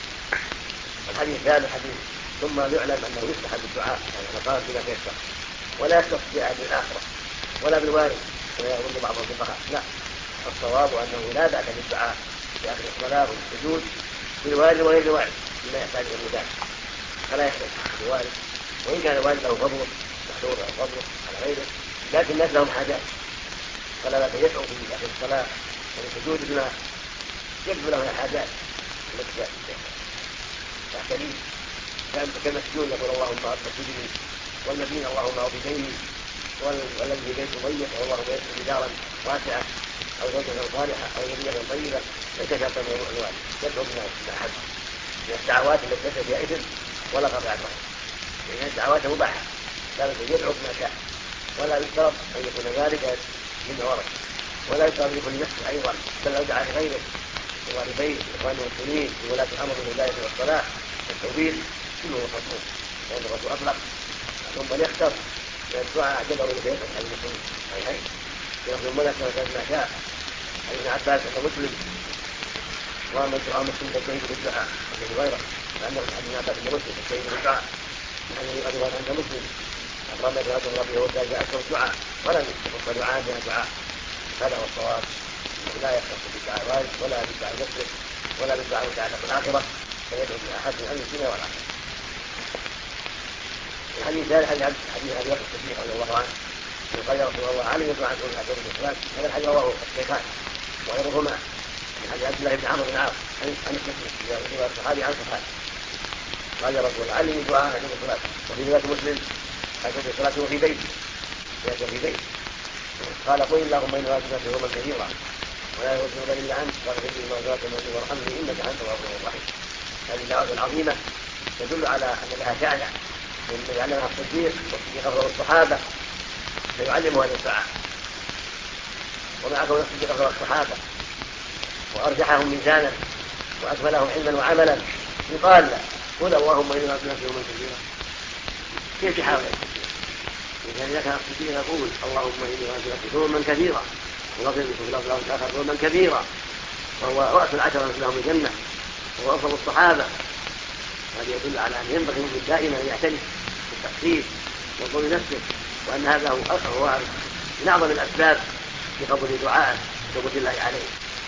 الحديث الثالث حديث ثم يعلم أنه يستحب الدعاء يعني قال بما تيسر، ولا يختص بأهل الآخرة ولا بالوارث كما يظن بعض الفقهاء، لا، الصواب أنه لا بأس بالدعاء في آخر الصلاة والسجود بالوالد وغير الوالد بما يحتاج إلى ذلك، فلا يحتاج بالوالد، وإن كان الوالد له فضله محذور له فضله على غيره، لكن الناس لهم حاجات، فلا بأس يدعو في آخر الصلاة والسجود بما يجب له الحاجات التي تحتاج كالمسجون يقول اللهم أصلح سجني، والمدين اللهم أعط ديني، والذي في بيته ضيق والله يسر بدارا واسعة أو زوجة صالحة أو ذرية طيبة، ليس شرطا من الوالد، يدعو بما أحب من الدعوات التي ليس فيها إثم ولا قطع الرحم، لأن الدعوات مباحة لا بد يدعو بما شاء، ولا يشترط أن يكون ذلك من ورث، ولا يشترط أن يكون لنفسه أيضا، بل لو دعا لغيره الوالدين واخوان المسلمين في ولاة الامر بالهدايه والصلاح والتوفيق كله مطلوب، لان الرسول اطلق ثم يختار من الدعاء اعجبه لبيت على المسلمين صحيحين يخرج الملك ما شاء عن ابن عباس ان مسلم ومن دعاء مسلم يجتهد بالدعاء الذي غيره، لان ابن عباس ان مسلم يجتهد بالدعاء عن روايه عند مسلم اكرم برجل ربه وجاء اكثر الدعاء ولم يخص دعاء بها دعاء، هذا هو الصواب، لا يختص بالدعاء الوالد ولا بالدعاء نفسه ولا بالدعاء متعلق بالآخرة، فيدعو بأحد من أمر الدنيا والآخرة. الحديث الثالث حديث أبي بكر الصديق رضي الله عنه قال يا رسول الله علي يدعو عنكم الأجر بالإسلام، هذا الحديث رواه الشيخان وغيرهما من حديث عبد الله بن عمرو بن عاص عن الصديق الصحابي عن صحابي قال يا رسول الله علي يدعو عن أجر الصلاة، وفي رواية مسلم أجر الصلاة وفي بيته يأتي في بيته، قال قل اللهم إني واجبت يوما كثيرا ولا يوجد إلا أنت فاغفر لي مغفرة وارحمني إنك أنت الغفور الرحيم. هذه الدعوة العظيمة تدل على أن لها شأنا، ومن يعلمها الصديق أفضل الصحابة فيعلم هذا الدعاء، ومع كون الصديق أفضل الصحابة وأرجحهم ميزانا وأكملهم علما وعملا يقال له قل اللهم إني واجبت يوما كثيرا، كيف يحاول الصديق؟ إذا كان الصديق يقول اللهم إني واجبت يوما كثيرا ونظر في الأرض الآخر يوما كبيرا، وهو رأس العشرة لهم الجنة وهو أفضل الصحابة، هذا يدل على أن ينبغي من دائما أن يعتني بالتخفيف وقول نفسه، وأن هذا هو من أعظم الأسباب في قبول دعاء توبة الله عليه،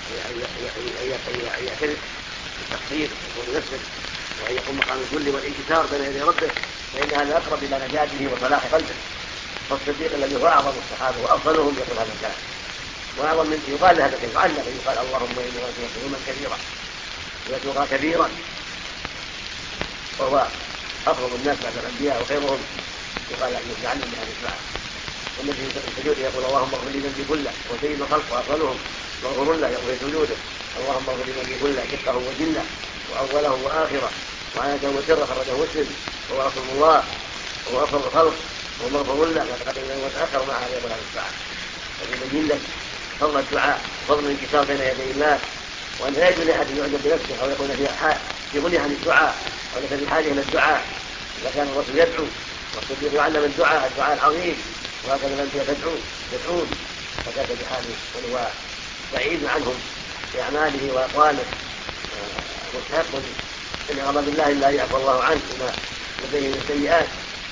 أن يعترف بالتخفيف وقول نفسه، وأن يقوم مقام الذل والانكسار بين يدي ربه، فإن هذا أقرب إلى نجاته وصلاح قلبه. فالصديق الذي هو أعظم الصحابة وأفضلهم يقول هذا الكلام، وأعظم من يقال هذا الكلام يعلم يقال اللهم إني واجبت يوما كبيرا ويتوقع كبيرا، وهو أفضل الناس بعد الأنبياء وخيرهم، يقال يعلم بهذا الدعاء. والنبي في السجود يقول اللهم اغفر لي ذنبي كله وسيد الخلق وأفضلهم واغفر له يغفر سجوده، اللهم اغفر لي ذنبي كله دقه وجله وأوله وآخره وعنته وسره، خرجه مسلم وهو رسول الله وهو أفضل الخلق ومغفر له ما تقدم منه وتأخر معه يقول هذا الدعاء، ويبين لك فضل الدعاء فضل الانكسار بين يدي الله، وأن لا يجوز لأحد يعجب بنفسه أو يكون في غنى عن الدعاء أو ليس بحاجة إلى الدعاء. إذا كان الرسول يدعو والصديق يعلم الدعاء العظيم، وهكذا الأنبياء يدعون، فكيف بحاله وهو بعيد عنهم في أعماله وأقواله مستحق لغضب الله إلا أن يعفو الله عنه بما لديه من السيئات.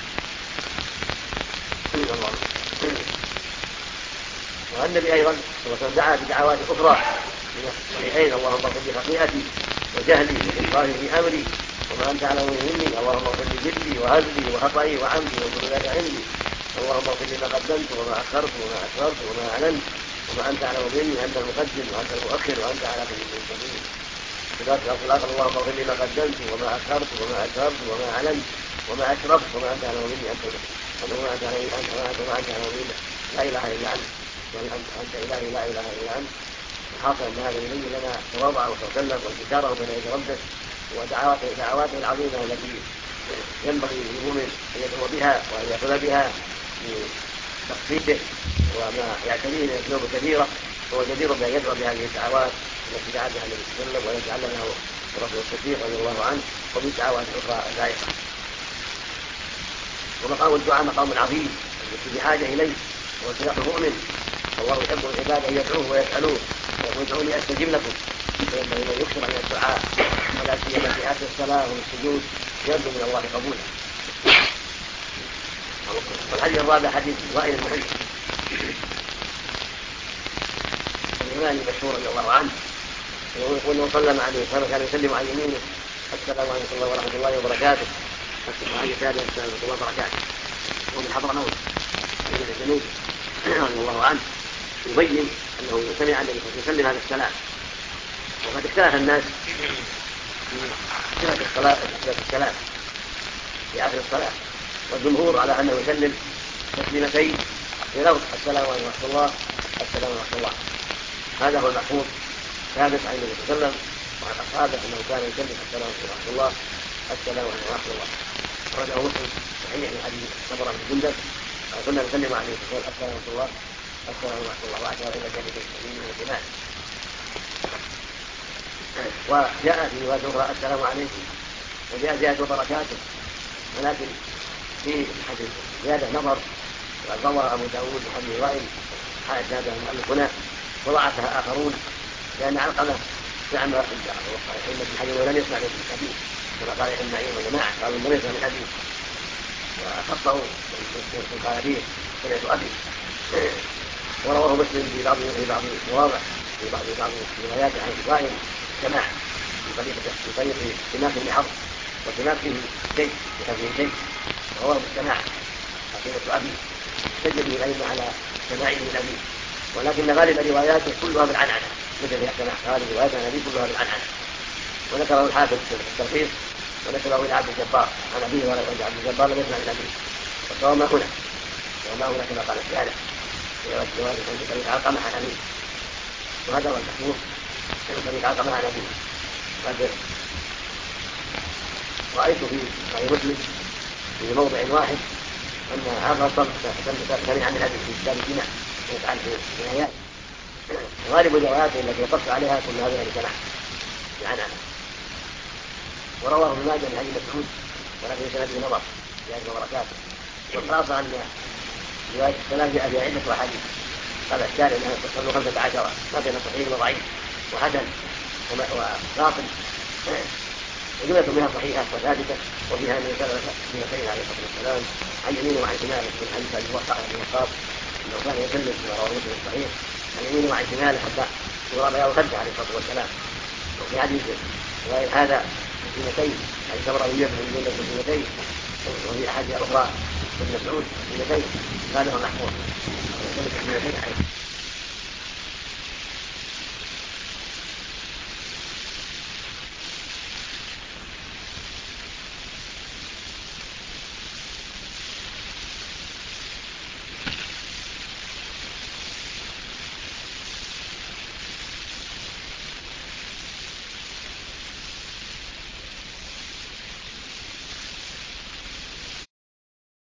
والنبي أيضا دعا بدعوات أخرى من الصحيحين اللهم اغفر لي خطيئتي وجهلي وإسرافي في أمري وما أنت أعلم مني، اللهم اغفر لي جدي وهزلي وخطئي وعمدي وكل ذلك عندي، اللهم اغفر لي ما قدمت وما أخرت وما أسررت وما أعلنت وما أنت أعلم مني، أنت المقدم وأنت المؤخر وأنت على كل شيء قدير. في الآخر اللهم اغفر لي ما قدمت وما أخرت وما أسررت وما أعلنت وما أشرفت وما أنت على مني أنت وما أنت علي أنت وما أنت على مني لا إله إلا أنت أنت إلهي لا إله إلا أنت. الحاصل أن هذا يبين لنا تواضعه وتكلم وانكساره بين يدي ربه ودعواته العظيمة التي ينبغي للمؤمن أن يدعو بها وأن يأخذ بها لتخفيفه وما يعتريه من الذنوب كثيرة، هو جدير بأن يدعو بهذه الدعوات التي دعا بها النبي صلى الله عليه وسلم والتي علمه الرسول الصديق رضي الله عنه وبالدعوات الأخرى اللائقة. ومقام الدعاء مقام عظيم التي بحاجة إليه وسلاح المؤمن، والله يحب العباد أن يدعوه ويسألوه ويقول ادعوني أستجب لكم، فينبغي أن يكثر من الدعاء ولا سيما في آخر الصلاة والسجود يرجو من الله قبوله. والحديث الرابع حديث وائل بن حجر الإمام المشهور رضي الله عنه يقول انه سلم عليه كان يسلم عن يمينه السلام عليكم ورحمة الله وبركاته، وعن يساره السلام عليكم الله وبركاته، ومن حضرموت من الجنوب رضي الله عنه يبين انه سمع النبي يسلم هذا السلام. وقد اختلف الناس في صفة السلام في آخر الصلاة، والجمهور على أنه يسلم تسليمتين بلفظ السلام عليكم ورحمة الله السلام ورحمة الله. هذا هو المحفوظ ثابت عن النبي صلى الله عليه وسلم وعن أصحابه أنه كان يسلم السلام عليكم ورحمة الله السلام عليكم ورحمة الله. أخرجه مسلم صحيح من حديث سمرة بن جندب كنا نسلم عليه السلام ورحمة الله السلام ورحمة الله وأشار إلى جانبين اليمين والشمال. وجاء في رواية أخرى السلام عليكم وجاء زيادة وبركاته، ولكن في حديث زيادة نظر وروى أبو داود وحديث وائل حال زيادة المؤلف هنا وضعفها آخرون لأن علقمة زعم أئمة الحديث ولم يسمع من الحديث كما قال ابن معين وجماعة قالوا لم يسمع من الحديث وأخطأوا من قال فيه سمعت أبي. ورواه مسلم في بعض المواضع في بعض الروايات عن وائل جماعة في طريق سماك بن حرب وسماك فيه شيء بحفظه شيء ورواه بالجماعة عقيدة أبي سجل العلم على سماعه من أبي، ولكن غالب رواياته كلها بالعنعنة مثل في السماع غالب روايات عن أبي كلها بالعنعنة. وذكره الحافظ في التلخيص وذكره إلى عبد الجبار عن أبيه ولا عبد الجبار لم يسمع من أبيه وصار ما هنا كما قال الشارع في رواية عن طريق علقمة عن أبيه، وهذا هو المحفوظ عن طريق علقمة عن أبيه. رأيت في صحيح مسلم في موضع واحد أن هذا الصمت سمع من أبي في كتاب الجناح ويفعل في الآيات. غالب الروايات التي وقفت عليها كل هذه بسماع بعنعنة. ورواه ابن ماجه من حديث مسعود ولكن سنده نظر في هذه وبركاته. والخلاصة أن رواية السلام جاء فيها عدة أحاديث قال الشارع أنها تصل 15 ما بين صحيح وضعيف وحسن وباطل وجملة منها صحيحة وثابتة، وفيها أن يسأل سنتين عليه الصلاة والسلام عن يمينه وعن شماله من حديث أبي وقاص أنه كان يسلم كما رواه مسلم الصحيح عن يمينه وعن شماله حتى يرى بياض خده عليه الصلاة والسلام. وفي حديث هذا سنتين عن سمرة بن جندب سنتين، وفي أحاديث أخرى ابن مسعود سنتين، هذا هو محفوظ سنتين عليه.